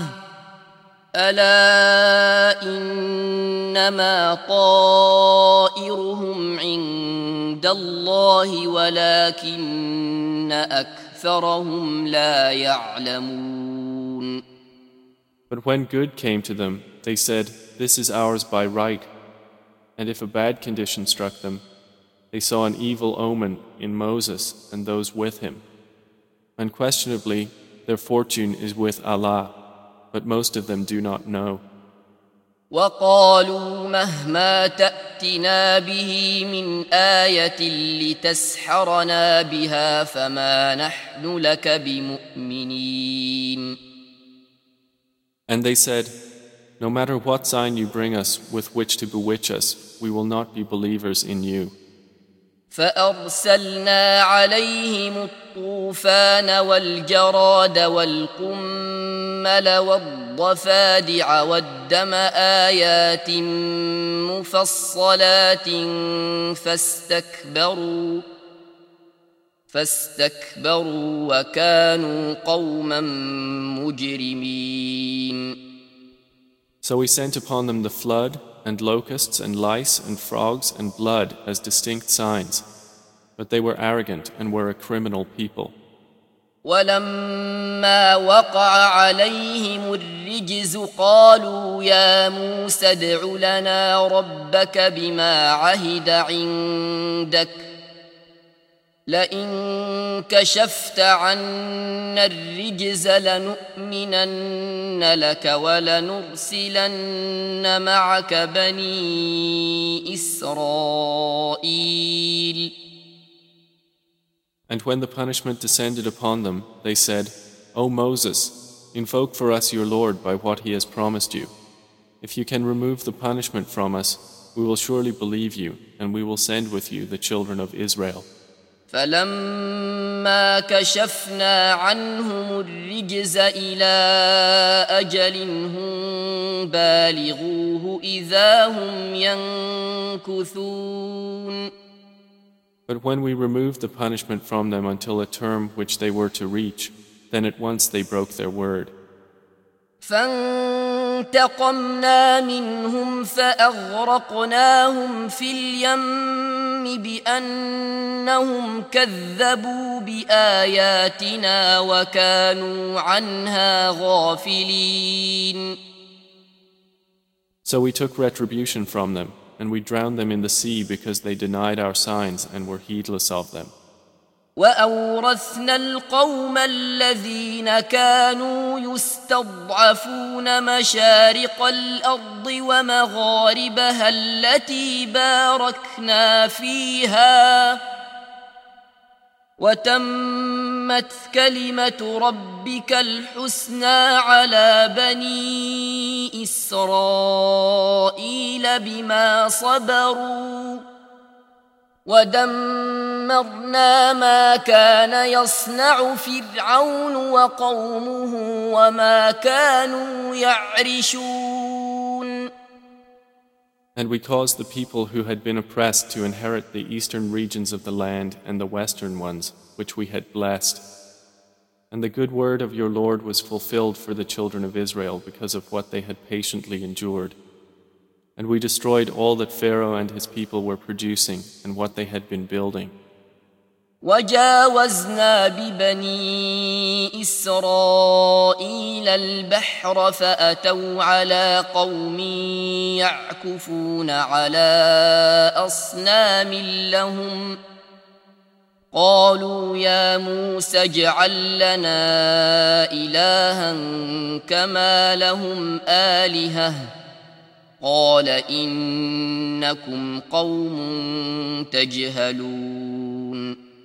أَلَا إِنَّمَا طَائِرُهُمْ عِندَ اللَّهِ وَلَٰكِنَّ أَكْثَرَهُمْ لَا يَعْلَمُونَ. But when good came to them, they said, "This is ours by right." And if a bad condition struck them, they saw an evil omen in Moses and those with him. Unquestionably, their fortune is with Allah, but most of them do not know. وَقَالُوا مَهْمَا تَأْتِنَا بِهِ مِنْ آيَةٍ لِتَسْحَرَنَا بِهَا فَمَا نَحْنُ لَكَ بِمُؤْمِنِينَ. And they said, "No matter what sign you bring us with which to bewitch us, we will not be believers in you." فَأَرْسَلْنَا عَلَيْهِمُ الطُّوفَانَ وَالْجَرَادَ وَالْقُمَّلَ وَالضَّفَادِعَ وَالدَّمَ آيَاتٍ مُفَصَّلَاتٍ فَاسْتَكْبَرُوا وَكَانُوا قَوْمًا مُجْرِمِينَ. So we sent upon them the flood, and locusts, and lice, and frogs, and blood as distinct signs. But they were arrogant and were a criminal people. وَلَمَّا وَقَعَ عَلَيْهِمُ الرِّجْزُ قَالُوا يَا مُوسَى ادْعُ لَنَا رَبَّكَ بِمَا عَهِدَ عِندَكَ لئن كشفت عنا الرجز لنؤمنن لك ولنرسلن معك بني إسرائيل. And when the punishment descended upon them, they said, "O Moses, invoke for us your Lord by what He has promised you. If you can remove the punishment from us, we will surely believe you, and we will send with you the children of Israel." فَلَمَّا كَشَفْنَا عَنْهُمُ الرِّجْزَ إِلَىٰ أَجَلٍ هُمْ بَالِغُوهُ إِذَا هُمْ يَنكُثُونَ. But when we removed the punishment from them until a term which they were to reach, then at once they broke their word. فانتقمنا منهم فأغرقناهم في اليم بأنهم كذبوا بآياتنا وكانوا عنها غافلين. So we took retribution from them, and we drowned them in the sea because they denied our signs and were heedless of them. وأورثنا القوم الذين كانوا يستضعفون مشارق الأرض ومغاربها التي باركنا فيها وتمت كلمة ربك الحسنى على بني إسرائيل بما صبروا ودمرنا ما كان يصنع فرعون وقومه وما كانوا يعرشون. And we caused the people who had been oppressed to inherit the eastern regions of the land and the western ones, which we had blessed. And the good word of your Lord was fulfilled for the children of Israel because of what they had patiently endured. And we destroyed all that Pharaoh and his people were producing and what they had been building. وجاوزنا ببني إسرائيل البحر فأتوا على قوم يعكفون على أصنام لهم قالوا يا موسى اجعل لنا إلها كما لهم آلهة قال إنكم قوم تجهلون.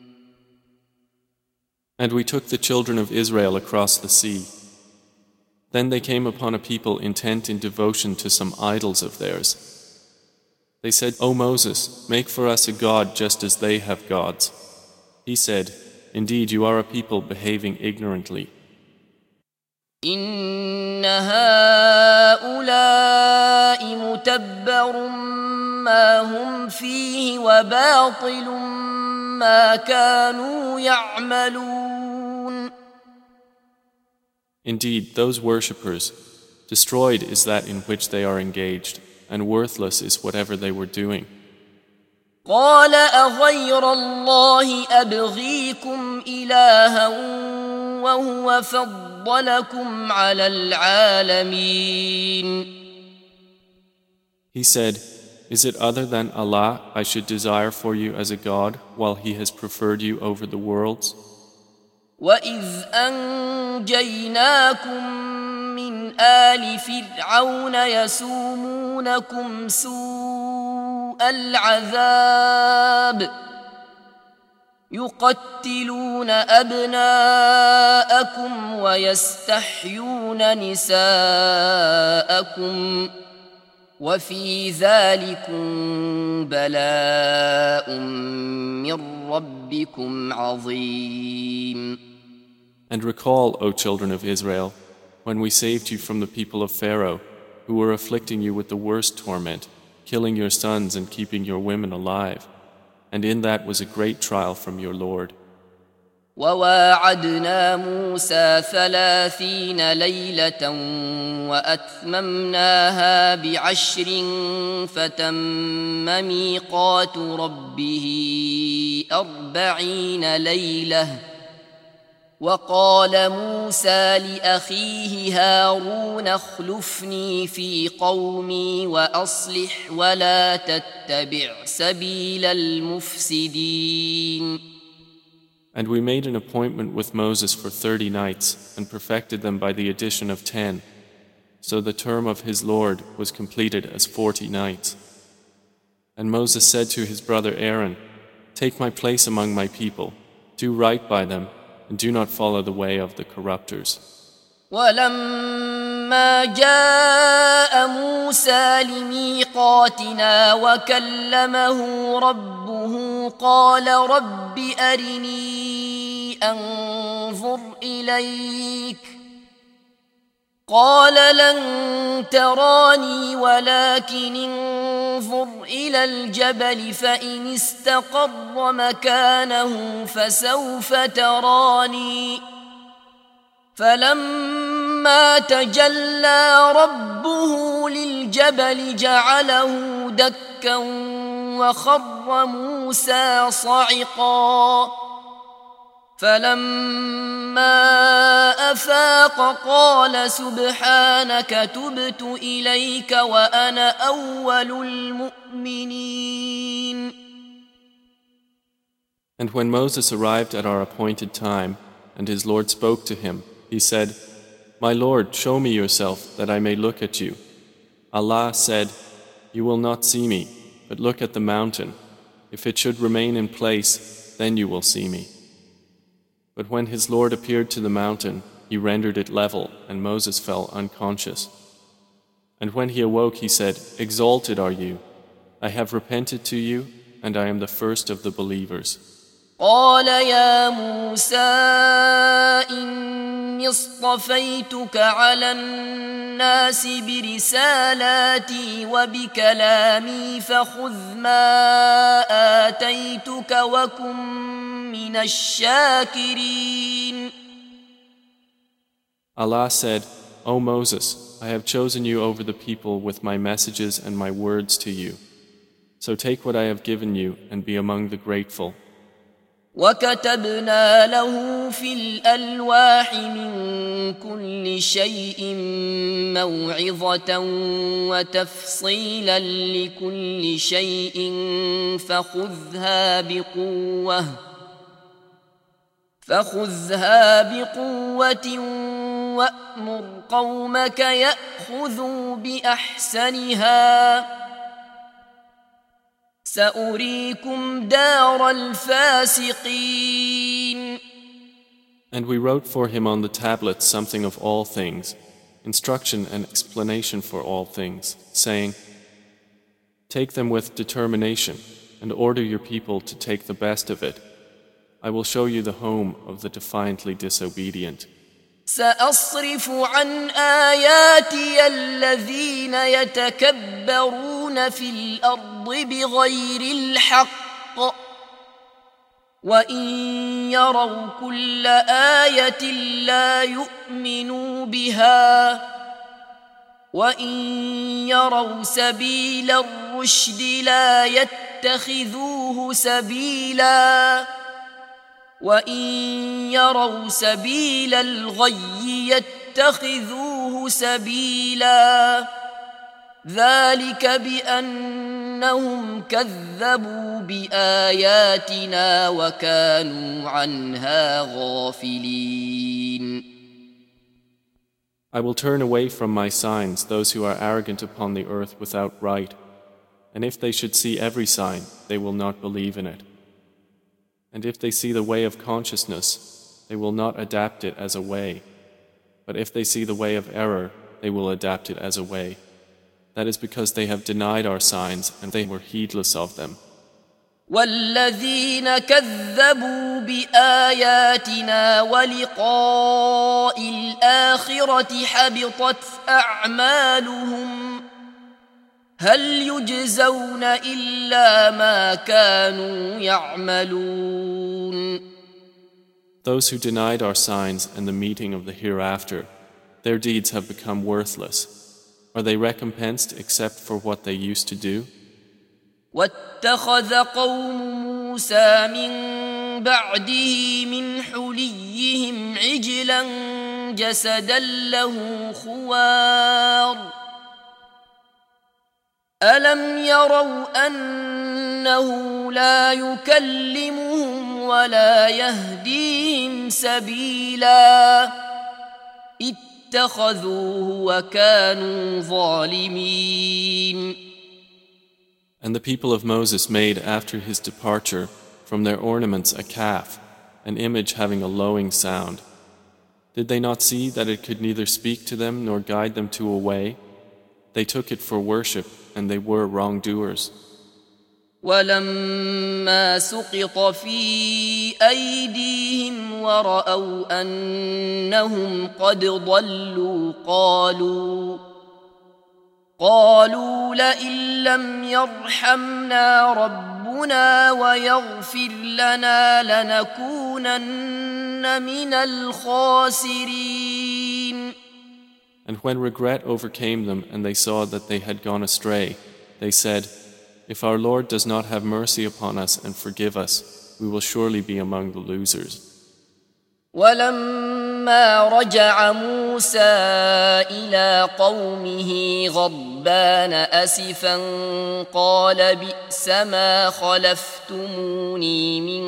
And we took the children of Israel across the sea. Then they came upon a people intent in devotion to some idols of theirs. They said, O Moses, make for us a god just as they have gods. He said, Indeed, you are a people behaving ignorantly. إن هؤلاء متبر ما هم فيه وباطل ما كانوا يعملون. Indeed, those worshippers, destroyed is that in which they are engaged, and worthless is whatever they were doing. قال أغير الله أبغيكم إلها وهو فضلكم على العالمين. He said, Is it other than Allah I should desire for you as a God while He has preferred you over the worlds? وَإِذْ أَنْجَيْنَاكُمْ مِنْ آلِ فِرْعَوْنَ يَسُومُونَكُمْ سُوءَ الْعَذَابِ يُقَتِّلُونَ أَبْنَاءَكُمْ وَيَسْتَحْيُونَ نِسَاءَكُمْ وَفِي ذَلِكُمْ بَلَاءٌ مِّن رَّبِّكُمْ عَظِيمٌ. And recall, O children of Israel, when we saved you from the people of Pharaoh, who were afflicting you with the worst torment, killing your sons and keeping your women alive. And in that was a great trial from your Lord. وواعدنا موسى 30 ليلة وأتممناها ب10 فتم ميقات ربه 40 ليلة وقال موسى لأخيه هارون اخلفني في قومي وأصلح ولا تتبع سبيل المفسدين. And we made an appointment with Moses for 30 nights and perfected them by the addition of 10. So the term of his Lord was completed as 40 nights. And Moses said to his brother Aaron, Take my place among my people, do right by them, and do not follow the way of the corruptors. ولما جاء موسى لميقاتنا وكلمه ربه قال رب أرني أنظر إليك قال لن تراني ولكن انظر إلى الجبل فإن استقر مكانه فسوف تراني فلما تجلى ربه للجبل جعله دكا وخر موسى صعقا فلما أفاق قال سبحانك تبت إليك وأنا أول المؤمنين. And when Moses arrived at our appointed time and his Lord spoke to him, he said, My Lord, show me yourself that I may look at you. Allah said, You will not see me, but look at the mountain. If it should remain in place, then you will see me. But when his Lord appeared to the mountain, he rendered it level, and Moses fell unconscious. And when he awoke, he said, "Exalted are you. I have repented to you, and I am the first of the believers." قال يا موسى إني اصطفيتك على الناس برسالاتي وبكلامي فخذ ما آتيتك وكن من الشاكرين. Allah said, "O Moses, I have chosen you over the people with my messages and my words to you. So take what I have given you and be among the grateful." وكتبنا له في الألواح من كل شيء موعظة وتفصيلا لكل شيء فخذها بقوة وأمر قومك يأخذوا بأحسنها سأريكم دار الفاسقين. And we wrote for him on the tablets something of all things, instruction and explanation for all things, saying, "Take them with determination and order your people to take the best of it. I will show you the home of the defiantly disobedient." سأصرف عن آياتي الذين يتكبرون في الأرض بغير الحق وإن يروا كل آية لا يؤمنوا بها وإن يروا سبيل الرشد لا يتخذوه سبيلا وإن يروا سبيل الغي يتخذوه سبيلا ذلك بأنهم كذبوا بآياتنا وكانوا عنها غافلين. I will turn away from my signs those who are arrogant upon the earth without right, and if they should see every sign, they will not believe in it. And if they see the way of consciousness, they will not adapt it as a way. But if they see the way of error, they will adapt it as a way. That is because they have denied our signs and they were heedless of them. والذين كذبوا بآياتنا ولقاء الآخرة حبطت أعمالهم هل يجزون إلا ما كانوا يعملون. Those who denied our signs and the meeting of the hereafter, their deeds have become worthless. Are they recompensed except for what they used to do? واتخذ قوم موسى من بعده من حليهم عجلا جسدا له خوار ألم يروا أنه لا يكلمهم ولا يهديهم سبيلا اتخذوه وكانوا ظالمين. And the people of Moses made after his departure from their ornaments a calf, an image having a lowing sound. Did they not see that it could neither speak to them nor guide them to a way? They took it for worship and they were wrongdoers. ولما سقط في أيديهم ورأوا أنهم قد ضلوا قالوا لئن لم يرحمنا ربنا ويغفر لنا لنكونن من الخاسرين. And when regret overcame them and they saw that they had gone astray, they said, "If our Lord does not have mercy upon us and forgive us, we will surely be among the losers." ولما رجع موسى إلى قومه غضبان أسفا قال بئس ما خلفتموني من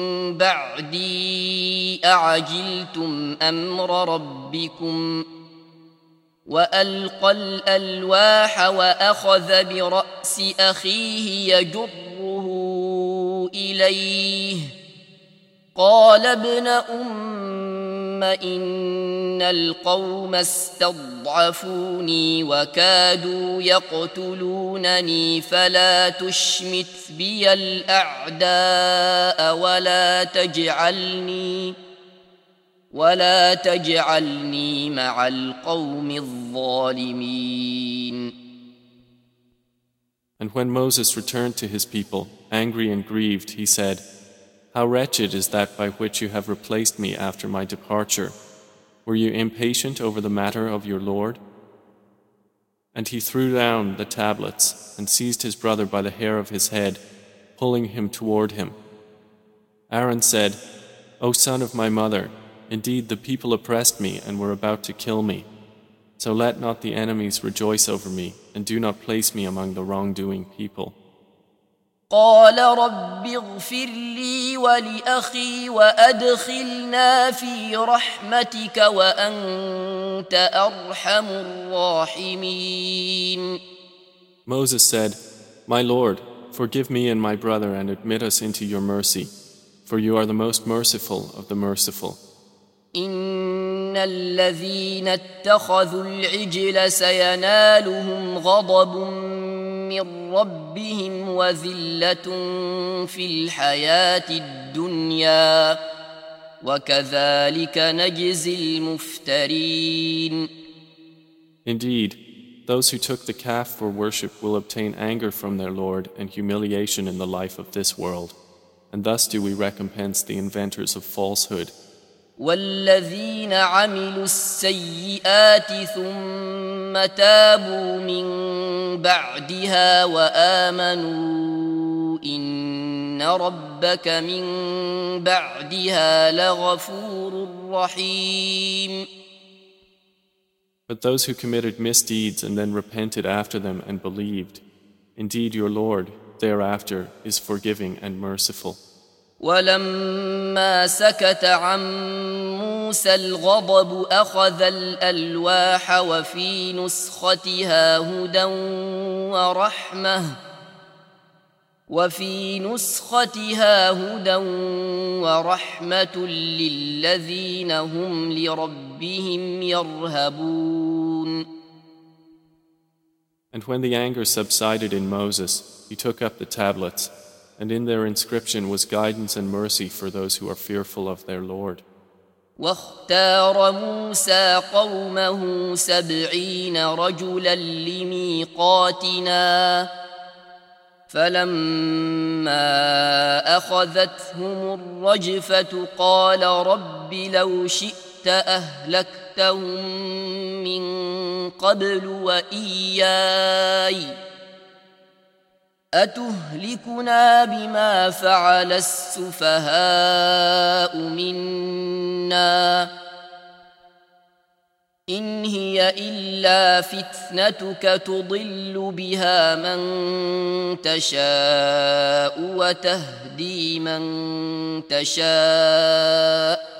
بعدي أعجلتم أمر ربكم وألقى الألواح وأخذ برأس أخيه يجره إليه قال ابن إن القوم استضعفوني وكادوا يقتلونني فلا تشمت بي الأعداء ولا تجعلني مع القوم الظالمين. And when Moses returned to his people, angry and grieved, he said, "How wretched is that by which you have replaced me after my departure. Were you impatient over the matter of your Lord?" And he threw down the tablets and seized his brother by the hair of his head, pulling him toward him. Aaron said, "O son of my mother, indeed the people oppressed me and were about to kill me. So let not the enemies rejoice over me, and do not place me among the wrongdoing people." قال رب اغفر لي ولأخي وأدخلنا في رحمتك وأنت أرحم الراحمين. Moses said, "My Lord, forgive me and my brother and admit us into your mercy, for you are the most merciful of the merciful. إن الذين اتخذوا العجل سينالهم غضب من ربهم وذلة في الحياة الدنيا وكذلك نجزي المفترين. Indeed, those who took the calf for worship will obtain anger from their Lord and humiliation in the life of this world, and thus do we recompense the inventors of falsehood. والذين عملوا السيئات ثم تابوا من بعدها وآمنوا إن ربك من بعدها لغفور رحيم. But those who committed misdeeds and then repented after them and believed, indeed your Lord thereafter is forgiving and merciful. ولما سكت عن موسى الغضب أخذ الألواح وفي نسختها هدى ورحمة للذين هم لربهم يرهبون. And when the anger subsided in Moses, he took up the tablets, and in their inscription was guidance and mercy for those who are fearful of their Lord. واختار موسى قومه 70 رجلا لميقاتنا فلما أخذتهم الرجفة قال رب لو شئت أهلكتهم من قبل وإياي أتهلكنا بما فعل السفهاء منا إن هي إلا فتنتك تضل بها من تشاء وتهدي من تشاء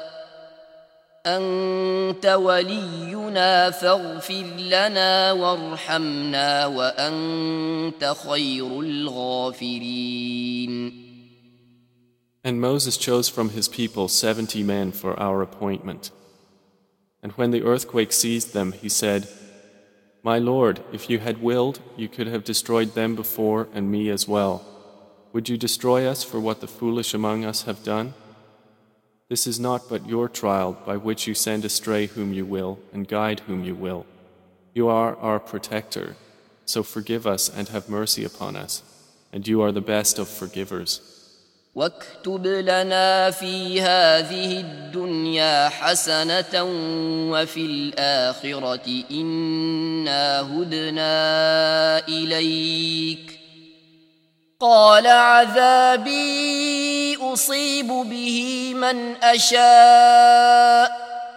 أنت ولينا فاغفر لنا وارحمنا وأنت خير الغافرين. And Moses chose from his people 70 men for our appointment. And when the earthquake seized them, he said, "My Lord, if you had willed, you could have destroyed them before and me as well. Would you destroy us for what the foolish among us have done? This is not but your trial by which you send astray whom you will and guide whom you will. You are our protector, so forgive us and have mercy upon us, and you are the best of forgivers." واكتب لنا في هذه الدنيا حسنة وفي الآخرة إنا هدنا إليك قال عذابي أصيب به من أشاء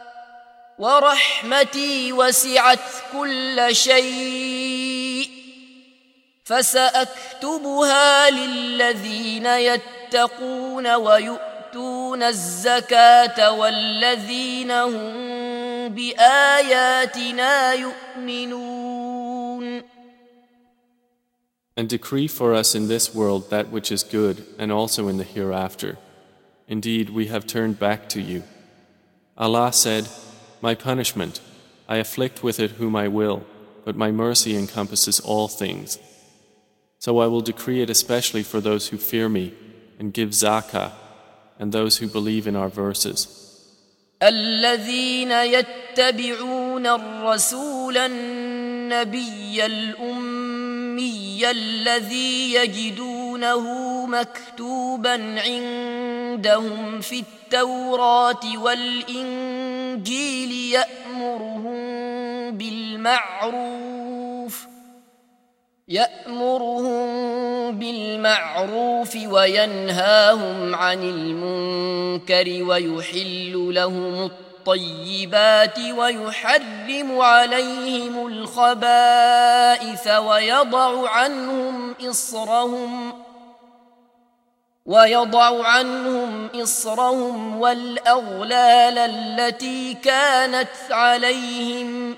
ورحمتي وسعت كل شيء فسأكتبها للذين يتقون ويؤتون الزكاة والذين هم بآياتنا يؤمنون. And decree for us in this world that which is good and also in the hereafter. Indeed, we have turned back to you. Allah said, My punishment, I afflict with it whom I will, but my mercy encompasses all things. So I will decree it especially for those who fear me and give zakah, and those who believe in our verses. الذين يتبعون الرسول النبي الأمي الذي يجدونه مكتوبا عندهم في التوراة والإنجيل يأمرهم بالمعروف وينهاهم عن المنكر ويحل لهم الطيبات ويحرم عليهم الخبائث ويضع عنهم إصرهم والأغلال التي كانت عليهم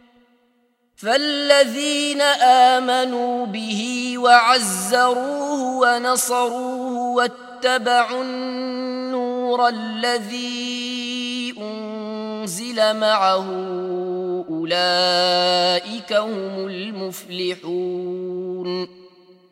فالذين آمنوا به وعزروه ونصروه واتبعوا النور الذي أنزل معه أولئك هم المفلحون.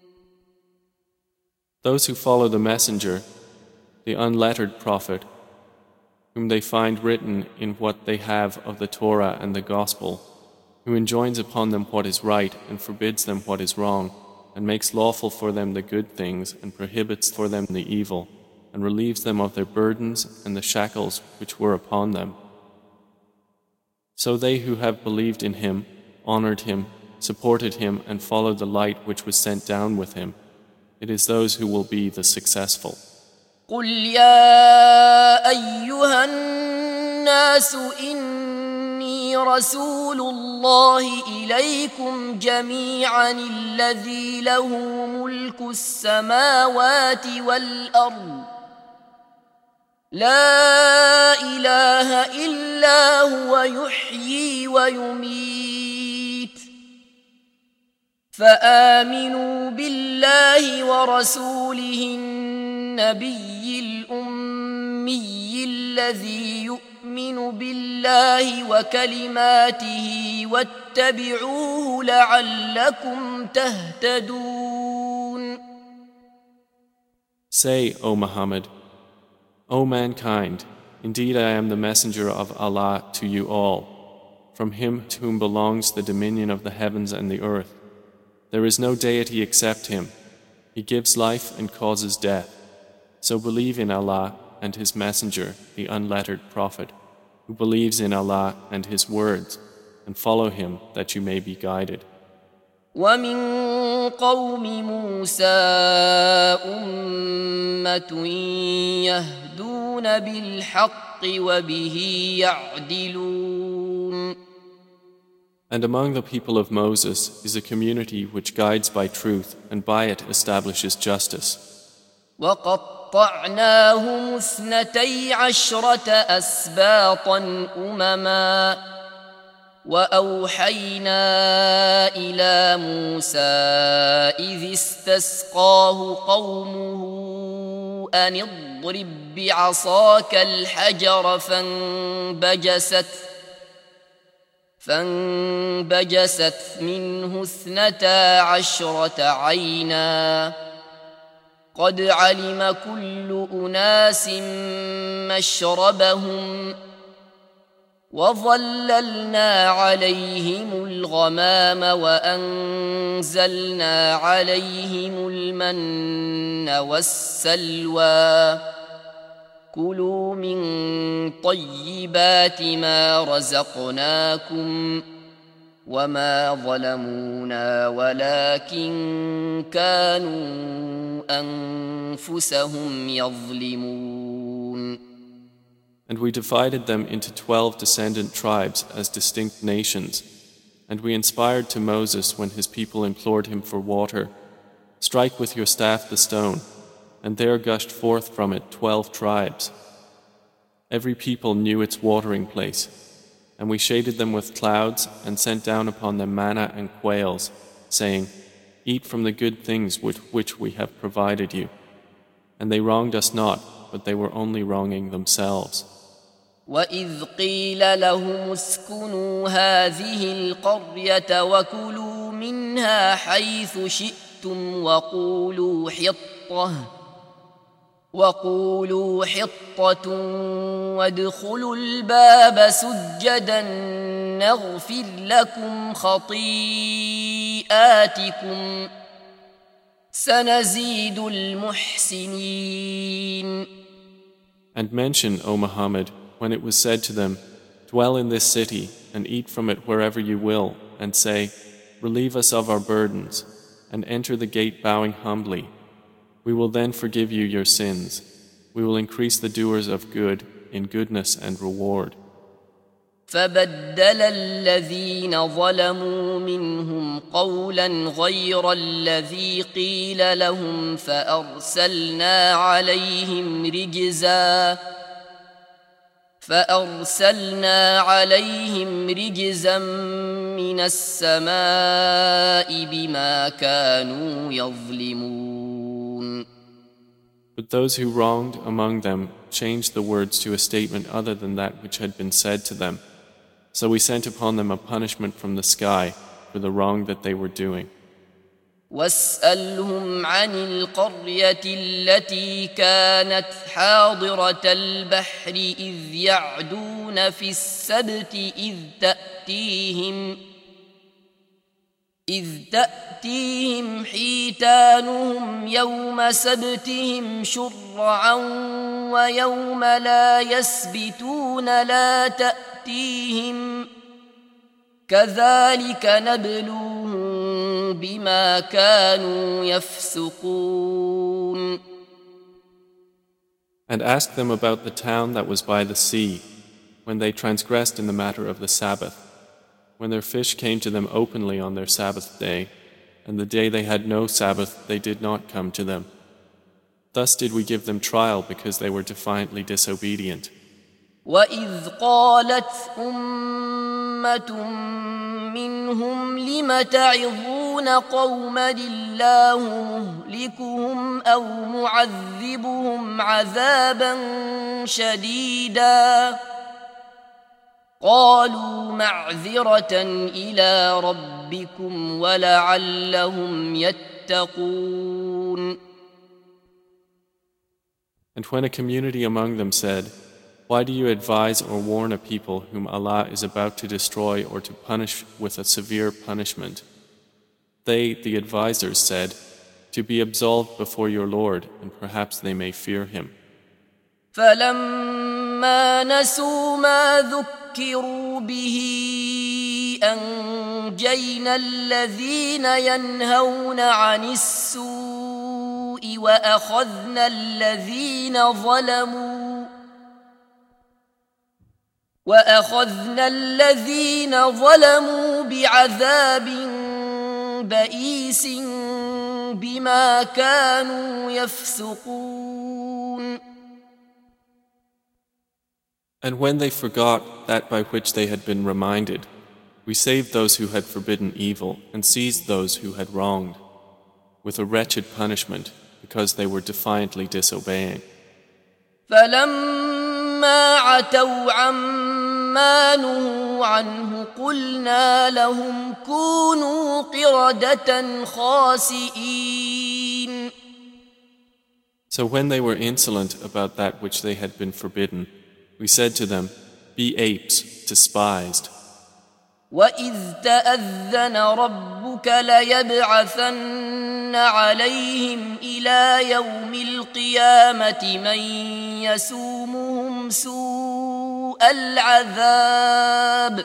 Those who follow the messenger, the unlettered prophet, whom they find written in what they have of the Torah and the Gospel, who enjoins upon them what is right and forbids them what is wrong, and makes lawful for them the good things and prohibits for them the evil, and relieves them of their burdens and the shackles which were upon them. So they who have believed in him, honored him, supported him, and followed the light which was sent down with him, it is those who will be the successful. قل يا أيها الناس إني رسول الله إليكم جميعا الذي له ملك السماوات والأرض لا إله إلا هو يحيي ويميت فآمنوا بالله ورسوله النبي الأمي الذي يؤمن بالله وكلماته واتبعوه لعلكم تهتدون. Say, O Muhammad, O mankind, indeed I am the messenger of Allah to you all, from him to whom belongs the dominion of the heavens and the earth. There is no deity except him. He gives life and causes death. So believe in Allah and his messenger, the unlettered prophet, who believes in Allah and his words, and follow him that you may be guided. ومن قوم موسى أمة يهدون بالحق وبه يعدلون. And among the people of Moses is a community which guides by truth and by it establishes justice. وقطعناهم 12 أسباطا أمما وأوحينا إلى موسى إذ استسقاه قومه أن اضرب بعصاك الحجر فانبجست منه 12 عينا قد علم كل أناس مشربهم وظللنا عليهم الغمام وأنزلنا عليهم المن والسلوى كلوا من طيبات ما رزقناكم وما ظلمونا ولكن كانوا أنفسهم يظلمون. And we divided them into 12 descendant tribes as distinct nations. And we inspired to Moses when his people implored him for water, strike with your staff the stone, and there gushed forth from it 12 tribes. Every people knew its watering place, and we shaded them with clouds and sent down upon them manna and quails, saying, eat from the good things with which we have provided you. And they wronged us not, but they were only wronging themselves. وإذ قيل لهم اسكنوا هذه القرية وكلوا منها حيث شئتم وقولوا حطة وادخلوا الباب سجدا نغفر لكم خطيئاتكم سنزيد المحسنين. And mention, O Muhammad, when it was said to them, dwell in this city and eat from it wherever you will, and say, relieve us of our burdens, and enter the gate bowing humbly. We will then forgive you your sins. We will increase the doers of good in goodness and reward. فبدل الذين ظلموا منهم قولا غير الذي قيل لهم فأرسلنا عليهم رجزا من السماء بما كانوا يظلمون. But those who wronged among them changed the words to a statement other than that which had been said to them. So we sent upon them a punishment from the sky for the wrong that they were doing. واسألهم عن القرية التي كانت حاضرة البحر إذ يعدون في السبت إذ تأتيهم حيتانهم يوم سبتهم شرعا ويوم لا يسبتون لا تأتيهم كذلك نبلوهم بما كانوا يفسقون. And ask them about the town that was by the sea, when they transgressed in the matter of the Sabbath, when their fish came to them openly on their Sabbath day, and the day they had no Sabbath they did not come to them. Thus did we give them trial because they were defiantly disobedient. وَإِذْ قَالَتْ أُمَّةٌ مِّنْهُمْ لِمَ تَعِظُونَ قَوْمًا اللَّهُ مُهْلِكُهُمْ أَوْ مُعَذِّبُهُمْ عَذَابًا شَدِيدًا قَالُوا مَعْذِرَةً إِلَىٰ رَبِّكُمْ وَلَعَلَّهُمْ يَتَّقُونَ. And when a community among them said, why do you advise or warn a people whom Allah is about to destroy or to punish with a severe punishment? They, the advisors, said, to be absolved before your Lord, and perhaps they may fear Him. فَلَمَّا نَسُوا مَا ذُكِّرُوا بِهِ أَنجَيْنَا الَّذِينَ يَنْهَوْنَ عَنِ السُّوءِ وَأَخَذْنَا الَّذِينَ ظَلَمُوا بِعَذَابٍ بَئِيسٍ بِمَا كَانُوا يَفْسُقُونَ. And when they forgot that by which they had been reminded, we saved those who had forbidden evil and seized those who had wronged, with a wretched punishment because they were defiantly disobeying. فَلَمَّا عَتَوْا عَمَّا نُهُوا عَنْهُ قُلْنَا لَهُمْ كُونُوا قِرَدَةً خَاسِئِينَ. So when they were insolent about that which they had been forbidden, we said to them, be apes, despised. وَإِذْ تَأَذَّنَ رَبُّكَ لَيَبْعَثَنَّ عَلَيْهِمْ إِلَى يَوْمِ الْقِيَامَةِ مَنْ يَسُومُهُمْ سُوءَ الْعَذَابِ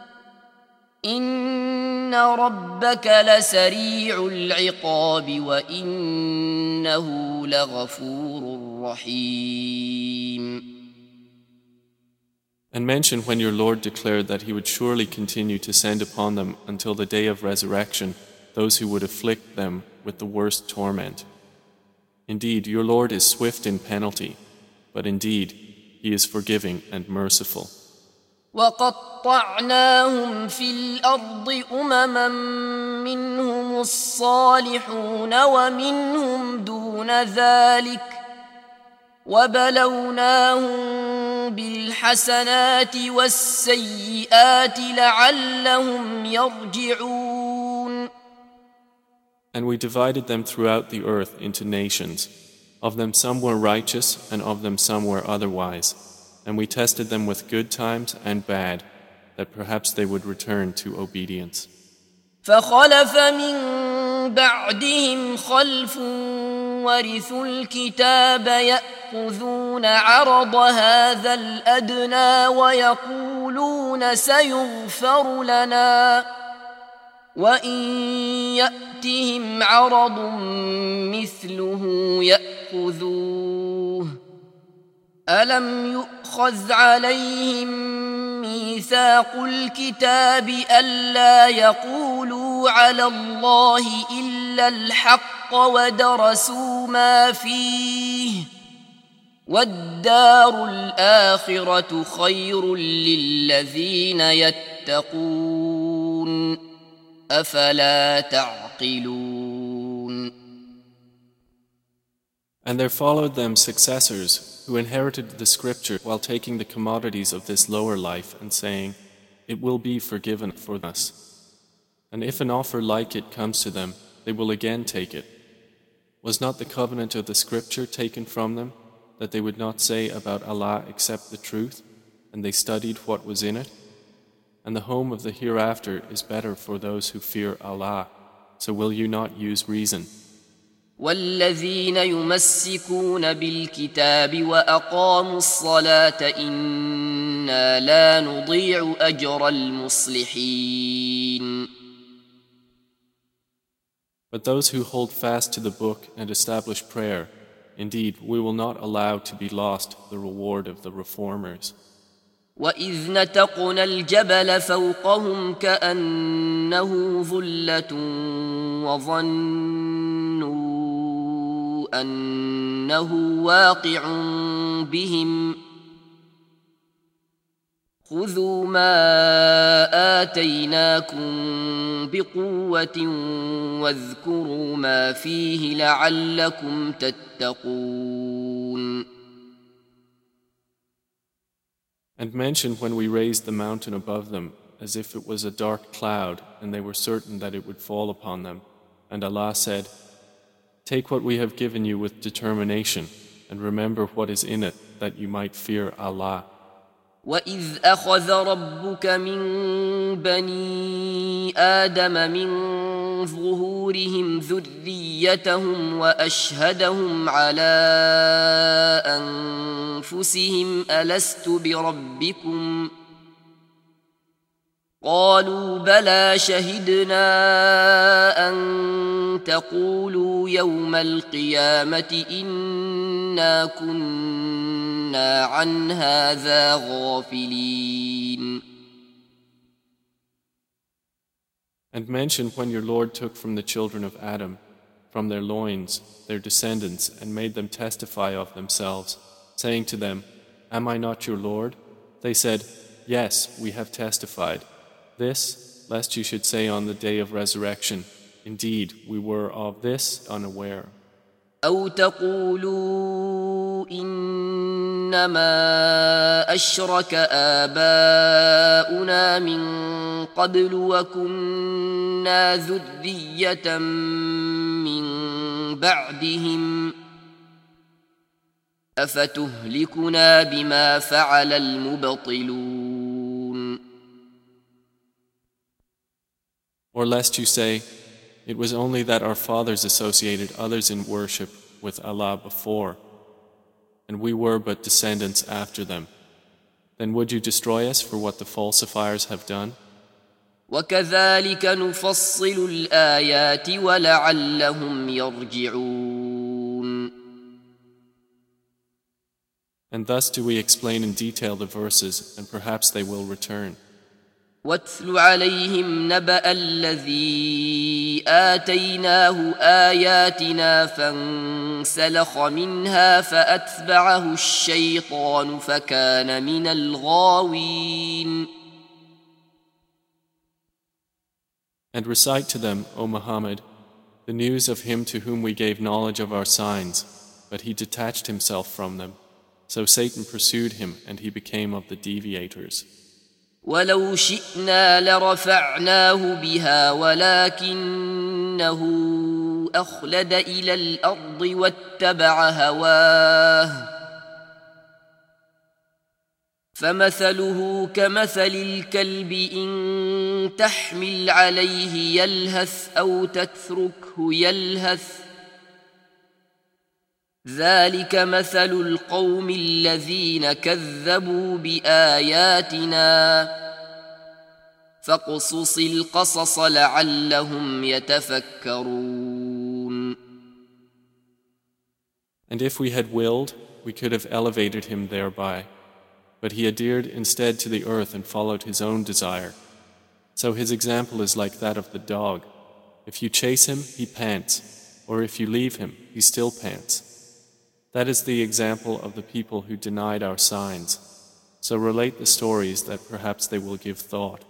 إِنَّ رَبَّكَ لَسَرِيعُ الْعِقَابِ وَإِنَّهُ لَغَفُورٌ رَحِيمٌ. And mention when your Lord declared that He would surely continue to send upon them until the day of resurrection those who would afflict them with the worst torment. Indeed, your Lord is swift in penalty, but indeed, He is forgiving and merciful. وَقَطَّعْنَاهُمْ فِي الْأَرْضِ أُمَمًا مِّنْهُمُ الصَّالِحُونَ وَمِنْهُمْ دُونَ ذَلِكَ وبلوناهم بالحسنات والسيئات لعلهم يرجعون. And we divided them throughout the earth into nations. Of them some were righteous, and of them some were otherwise. And we tested them with good times and bad, that perhaps they would return to obedience. فخلف من بعدهم خلف ورثوا الكتاب يأخذون عرض هذا الأدنى ويقولون سيغفر لنا وإن يأتهم عرض مثله يأخذوه ألم يؤخذ عليهم ميثاق الكتاب ألا يقولوا على الله إلا الحق ودرسوا ما فيه والدار الآخرة خير للذين يتقون أفلا تعقلون. And there followed them successors who inherited the scripture while taking the commodities of this lower life and saying, "It will be forgiven for us." And if an offer like it comes to them, they will again take it. Was not the covenant of the scripture taken from them, that they would not say about Allah except the truth, and they studied what was in it? And the home of the hereafter is better for those who fear Allah, so will you not use reason? والذين يمسكون بالكتاب وأقاموا الصلاة إنا لا نضيع أجر المصلحين. But those who hold fast to the book and establish prayer, indeed we will not allow to be lost the reward of the reformers. وإذ نتقنا الجبل فوقهم كأنه ظلة وظنوا أنه واقع بهم خذوا ما آتيناكم بقوة واذكروا ما فيه لعلكم تتقون. And mention when we raised the mountain above them as if it was a dark cloud and they were certain that it would fall upon them. And Allah said, "Take what we have given you with determination and remember what is in it that you might fear Allah." وَإِذْ أَخَذَ رَبُّكَ مِنْ بَنِي آدَمَ مِنْ ظُهُورِهِمْ ذُرِّيَّتَهُمْ وَأَشْهَدَهُمْ عَلَى أَنفُسِهِمْ أَلَسْتُ بِرَبِّكُمْ قَالُوا بَلَى شَهِدْنَا أَنْ تَقُولُوا يَوْمَ الْقِيَامَةِ إِنَّا كُنَّا عَنْ هَذَا غَافِلِينَ. And mention when your Lord took from the children of Adam, from their loins, their descendants, and made them testify of themselves, saying to them, "Am I not your Lord?" They said, "Yes, we have testified." This, lest you should say on the day of resurrection, "Indeed, we were of this unaware." أو تقولوا إنما أشرك آباؤنا من قبل وكنا ذرية من بعدهم أفتهلكنا بما فعل المبطلون. Or lest you say, "It was only that our fathers associated others in worship with Allah before, and we were but descendants after them. Then would you destroy us for what the falsifiers have done?" وَكَذَلِكَ نُفَصِّلُ الْآيَاتِ وَلَعَلَّهُمْ يَرْجِعُونَ. And thus do we explain in detail the verses, and perhaps they will return. وَاتْلُ عَلَيْهِمْ نَبَأَ الَّذِي آتَيْنَاهُ آيَاتِنَا فَانسَلَخَ مِنْهَا فَأَتْبَعَهُ الشَّيْطَانُ فَكَانَ مِنَ الْغَاوِينَ. And recite to them, O Muhammad, the news of him to whom we gave knowledge of our signs, but he detached himself from them. So Satan pursued him, and he became of the deviators. ولو شئنا لرفعناه بها ولكنه أخلد إلى الأرض واتبع هواه فمثله كمثل الكلب إن تحمل عليه يلهث أو تتركه يلهث ذلك مثل القوم الذين كذبوا بآياتنا فاقصص القصص لعلهم يتفكرون. And if we had willed, we could have elevated him thereby. But he adhered instead to the earth and followed his own desire. So his example is like that of the dog. If you chase him, he pants, or if you leave him, he still pants. That is the example of the people who denied our signs. So relate the stories that perhaps they will give thought.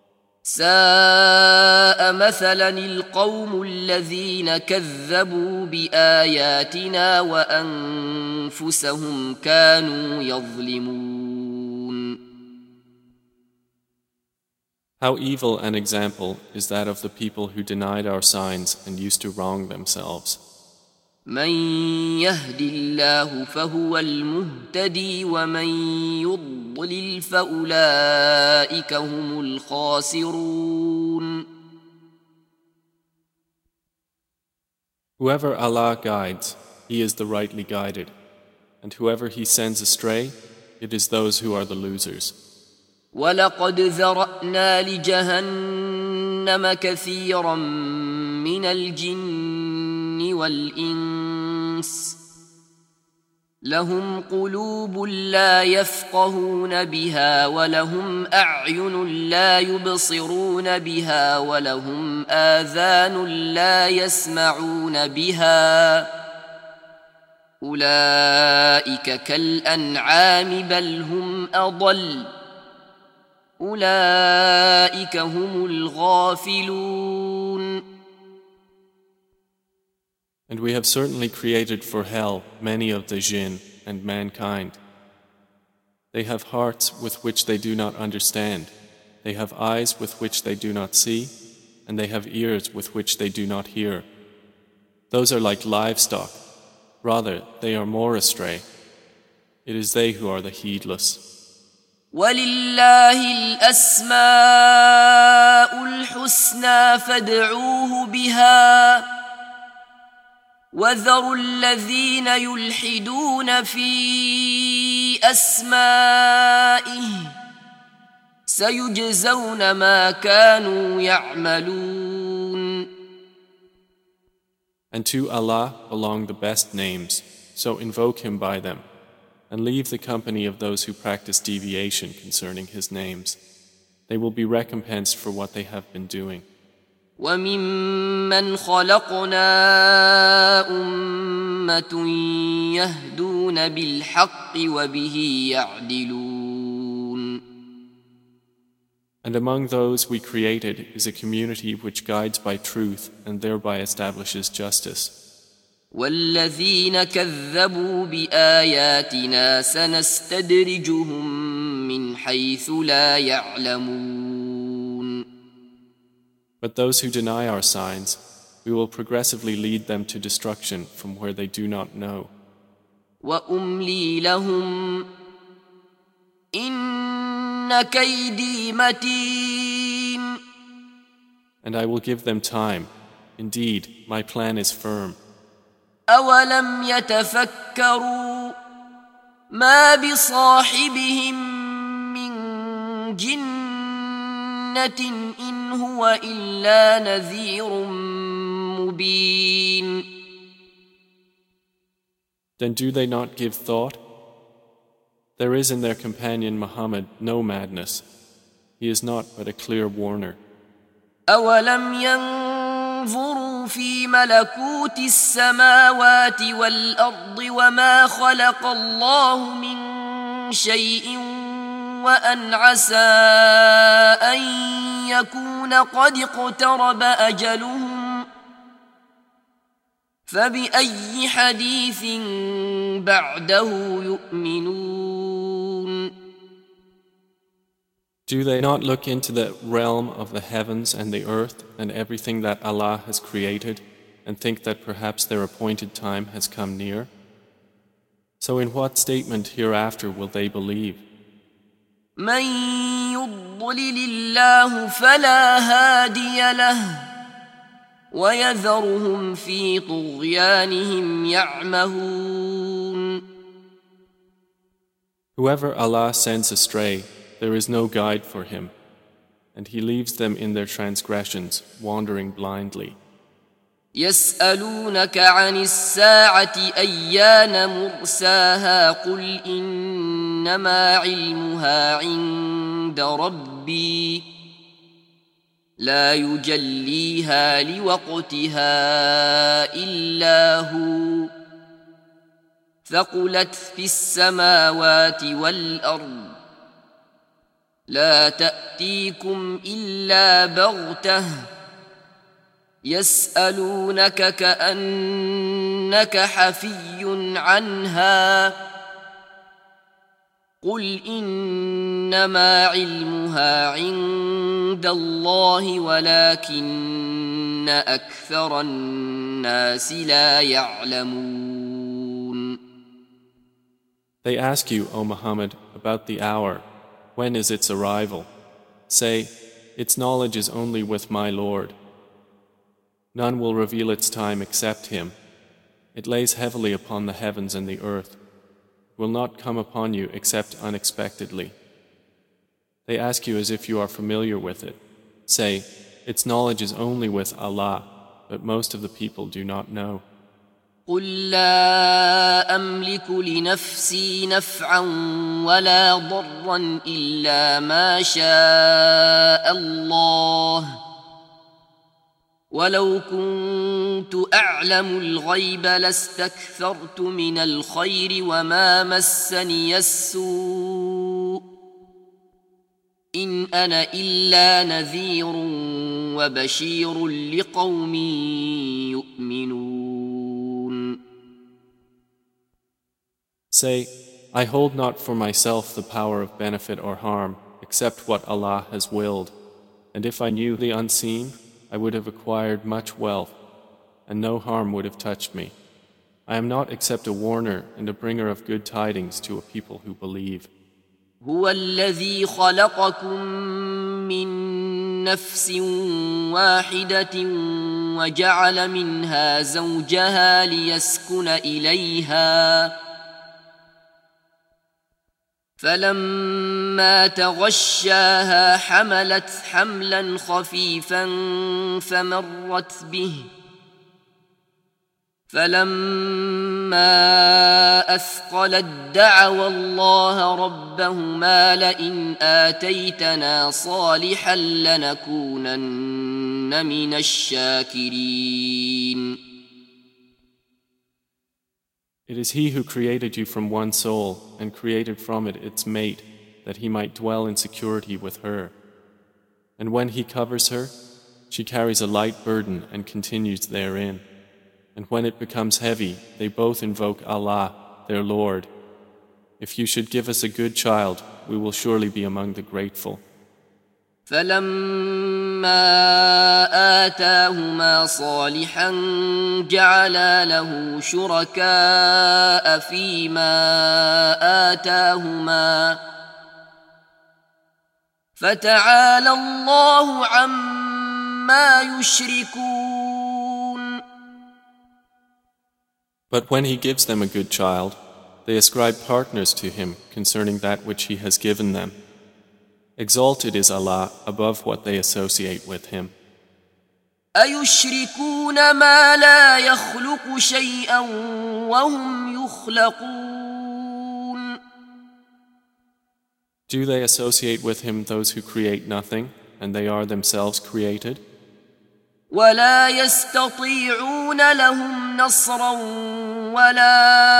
ساء مثلا القوم الذين كذبوا بآياتنا وأنفسهم كانوا يظلمون. How evil an example is that of the people who denied our signs and used to wrong themselves. من يهد الله فهو المهتدي ومن يضلل فأولئك هم الخاسرون. Whoever Allah guides, he is the rightly guided, and whoever he sends astray, it is those who are the losers. ولقد ذرأنا لجهنم كثيرا من الجن والإنس لهم قلوب لا يفقهون بها ولهم أعين لا يبصرون بها ولهم آذان لا يسمعون بها أولئك كالأنعام بل هم أضل أولئك هم الغافلون. And we have certainly created for hell many of the jinn and mankind. They have hearts with which they do not understand, they have eyes with which they do not see, and they have ears with which they do not hear. Those are like livestock, rather they are more astray. It is they who are the heedless. ولله الأسماء الحسنى فادعوه بها وذروا الذين يلحدون في أسمائه سيجزون ما كانوا يعملون. And to Allah belong the best names, so invoke Him by them, and leave the company of those who practice deviation concerning His names. They will be recompensed for what they have been doing. وَمِمَّنْ خَلَقْنَا أُمَّةٌ يَهْدُونَ بِالْحَقِّ وَبِهِ يَعْدِلُونَ. And among those we created is a community which guides by truth and thereby establishes justice. والذين كذبوا بآياتنا سنستدرجهم من حيث لا يعلمون. But those who deny our signs, we will progressively lead them to destruction from where they do not know. وأملي لهم إن كيدي متين. And I will give them time. Indeed, my plan is firm. أولم يتفكروا ما بصاحبهم من جنة إن هو إلا نذير مبين. Then do they not give thought? There is in their companion Muhammad no madness. He is not but a clear warner. أولم ينظروا في ملكوت السماوات والأرض وما خلق الله من شيء وأن عسى أن يكون قد اقترب أجلهم فبأي حديث بعده يؤمنون Do they not look into the realm of the heavens and the earth and everything that Allah has created and think that perhaps their appointed time has come near? So in what statement hereafter will they believe? من يضلل الله فلا هادي له ويذرهم في طغيانهم يعمهون Whoever Allah sends astray, there is no guide for him, and He leaves them in their transgressions, wandering blindly. يسألونك عن الساعة أيان مرساها قل إنما علمها عند ربي لا يجليها لوقتها إلا هو ثقلت في السماوات والأرض لا تأتيكم إلا بغتة يسألونك كأنك حفي عنها قل إنما علمها عند الله ولكن أكثر الناس لا يعلمون They ask you, O Muhammad, about the hour. When is its arrival? Say, its knowledge is only with my Lord. None will reveal its time except Him. It lays heavily upon the heavens and the earth. It will not come upon you except unexpectedly. They ask you as if you are familiar with it. Say, its knowledge is only with Allah, but most of the people do not know. قل لا أملك لنفسي نفعا ولا ضرا إلا ما شاء الله ولو كنت أعلم الغيب لاستكثرت من الخير وما مسني السوء إن أنا إلا نذير وبشير لقوم يؤمنون Say, I hold not for myself the power of benefit or harm except what Allah has willed, and if I knew the unseen, I would have acquired much wealth, and no harm would have touched me. I am not except a warner and a bringer of good tidings to a people who believe. هو الذي خلقكم من نفس واحدة وجعل منها زوجها ليسكن إليها فلما تغشاها حملت حملا خفيفا فمرت به فلما أثقلت دعوا الله ربهما لئن آتيتنا صالحا لنكونن من الشاكرين It is He who created you from one soul and created from it its mate, that He might dwell in security with her. And when He covers her, she carries a light burden and continues therein. And when it becomes heavy, they both invoke Allah, their Lord. If you should give us a good child, we will surely be among the grateful. فلما آتاهما صالحا جعلا له شركاء فيما آتاهما فتعالى الله عما يشركون But when He gives them a good child, they ascribe partners to Him concerning that which He has given them. Exalted is Allah above what they associate with Him. أيشركون ما لا يخلق شيئا وهم يخلقون Do they associate with Him those who create nothing, and they are themselves created? ولا يستطيعون لهم نصرا ولا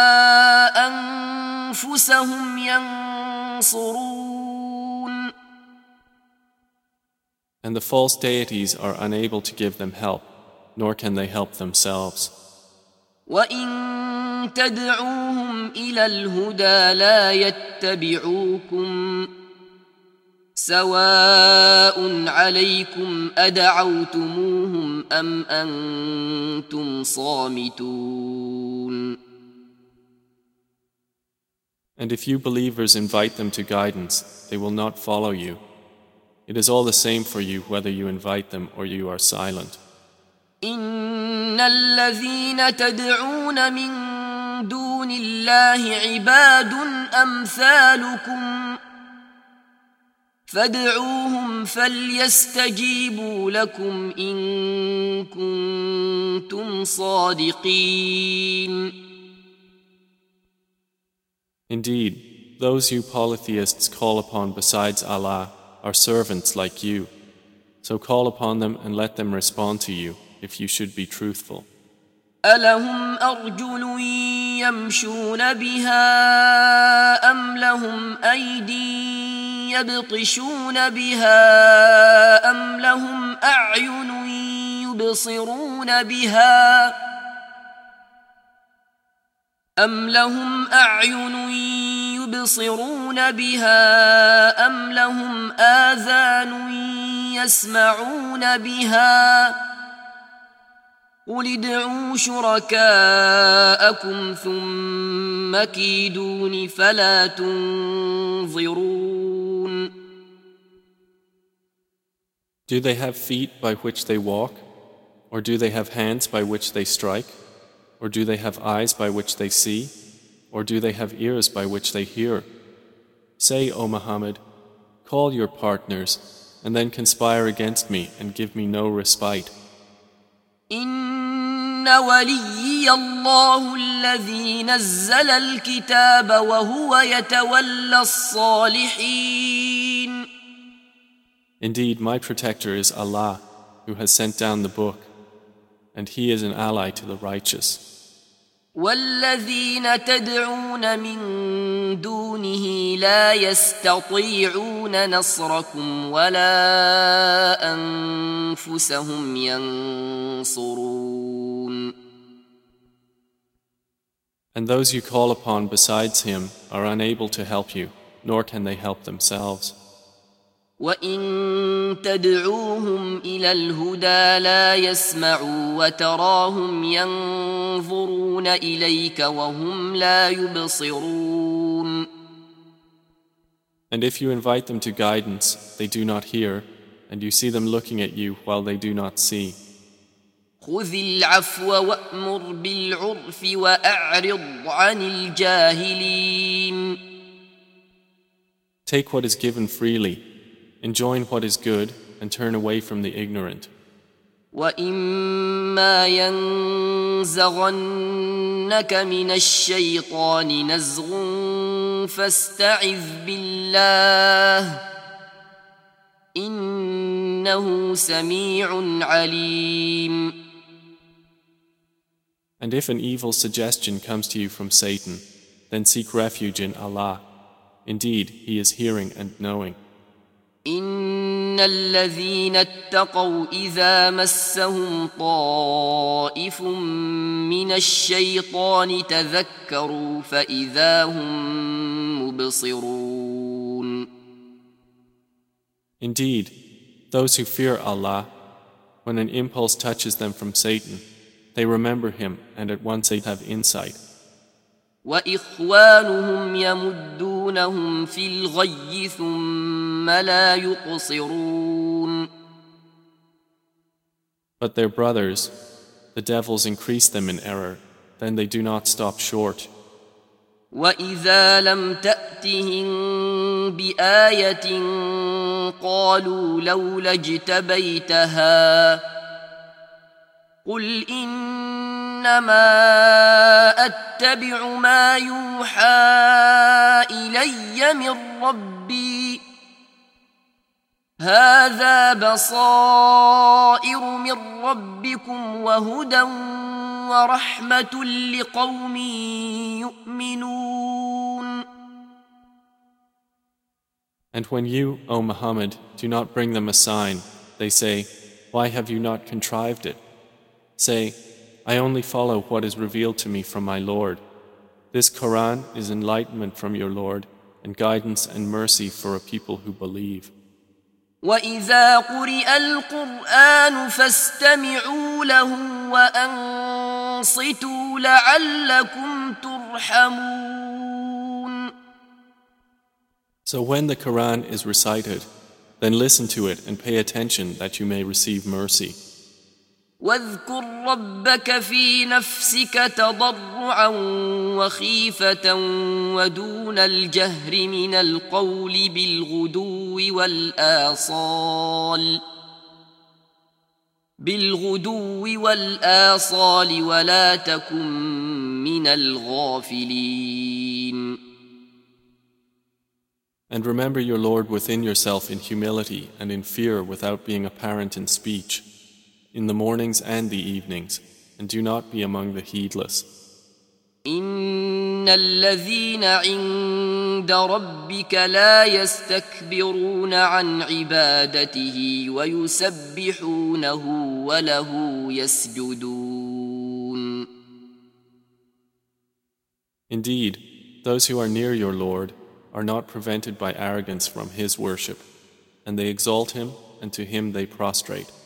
أنفسهم ينصرون And the false deities are unable to give them help, nor can they help themselves. وإن تدعوهم إلى الهدى لا يتبعوكم سواء عليكم أدعوتموهم أم أنتم صامتون. And if you believers invite them to guidance, they will not follow you. It is all the same for you whether you invite them or you are silent. إن الذين تدعون من دون الله عباد أمثالكم فادعوهم فليستجيبوا لكم إن كنتم صادقين. Indeed, those you polytheists call upon besides Allah are servants like you. So call upon them and let them respond to you if you should be truthful. ألهم أرجل يمشون بها أم لهم أيدي يبطشون بها أم لهم أعين يبصرون بها أم لهم آذان يسمعون بها قل ادعوا شركاءكم ثم كيدون فلا تنظرون. Do they have feet by which they walk? Or do they have hands by which they strike? Or do they have eyes by which they see? Or do they have ears by which they hear? Say, O Muhammad, call your partners, and then conspire against me and give me no respite. إن وليي الله الذي نزل الكتاب وهو يتولى الصالحين. Indeed, my protector is Allah, who has sent down the book, and He is an ally to the righteous. والذين تدعون من دونه لا يستطيعون نصركم ولا أنفسهم ينصرون. And those you call upon besides Him are unable to help you, nor can they help themselves. وإن تدعوهم إلى الهدى لا يسمعوا وتراهم ينظرون إليك وهم لا يبصرون. And if you invite them to guidance, they do not hear, and you see them looking at you while they do not see. خذ العفو وأمر بالعرف وأعرض عن الجاهلين. Take what is given freely, enjoin what is good, and turn away from the ignorant. وإما ينزغنك من الشيطان نزغ فاستعذ بالله إنه سميع عليم. And if an evil suggestion comes to you from Satan, then seek refuge in Allah. Indeed, He is hearing and knowing. إن الذين اتقوا إذا مسهم طائف من الشيطان تذكروا فإذا هم مبصرون. Indeed, those who fear Allah, when an impulse touches them from Satan, they remember Him and at once they have insight. وإخوانهم يمدونهم في الغي ثم لا يقصرون. But their brothers, the devils increase them in error, then they do not stop short. وإذا لم تأتهم بآية قالوا لولا اجتبيتها قل إنما أتبع ما يوحى إلي من ربي هذا بصائر من ربكم وهدى ورحمة لقوم يؤمنون. And when you, O Muhammad, do not bring them a sign, they say, why have you not contrived it? Say, I only follow what is revealed to me from my Lord. This Quran is enlightenment from your Lord and guidance and mercy for a people who believe. وإذا قرئ القرآن فاستمعوا له وأنصتوا لعلكم ترحمون. So when the Quran is recited, then listen to it and pay attention that you may receive mercy. واذكر ربك في نفسك تضرعا وخيفة ودون الجهر من القول بالغدو والآصال ولا تكن من الغافلين. And remember your Lord within yourself in humility and in fear without being apparent in speech, in the mornings and the evenings, and do not be among the heedless. إن الذين عند ربك لا يستكبرون عن عبادته ويسبحونه وله يسجدون. Indeed, those who are near your Lord are not prevented by arrogance from His worship, and they exalt Him and to Him they prostrate.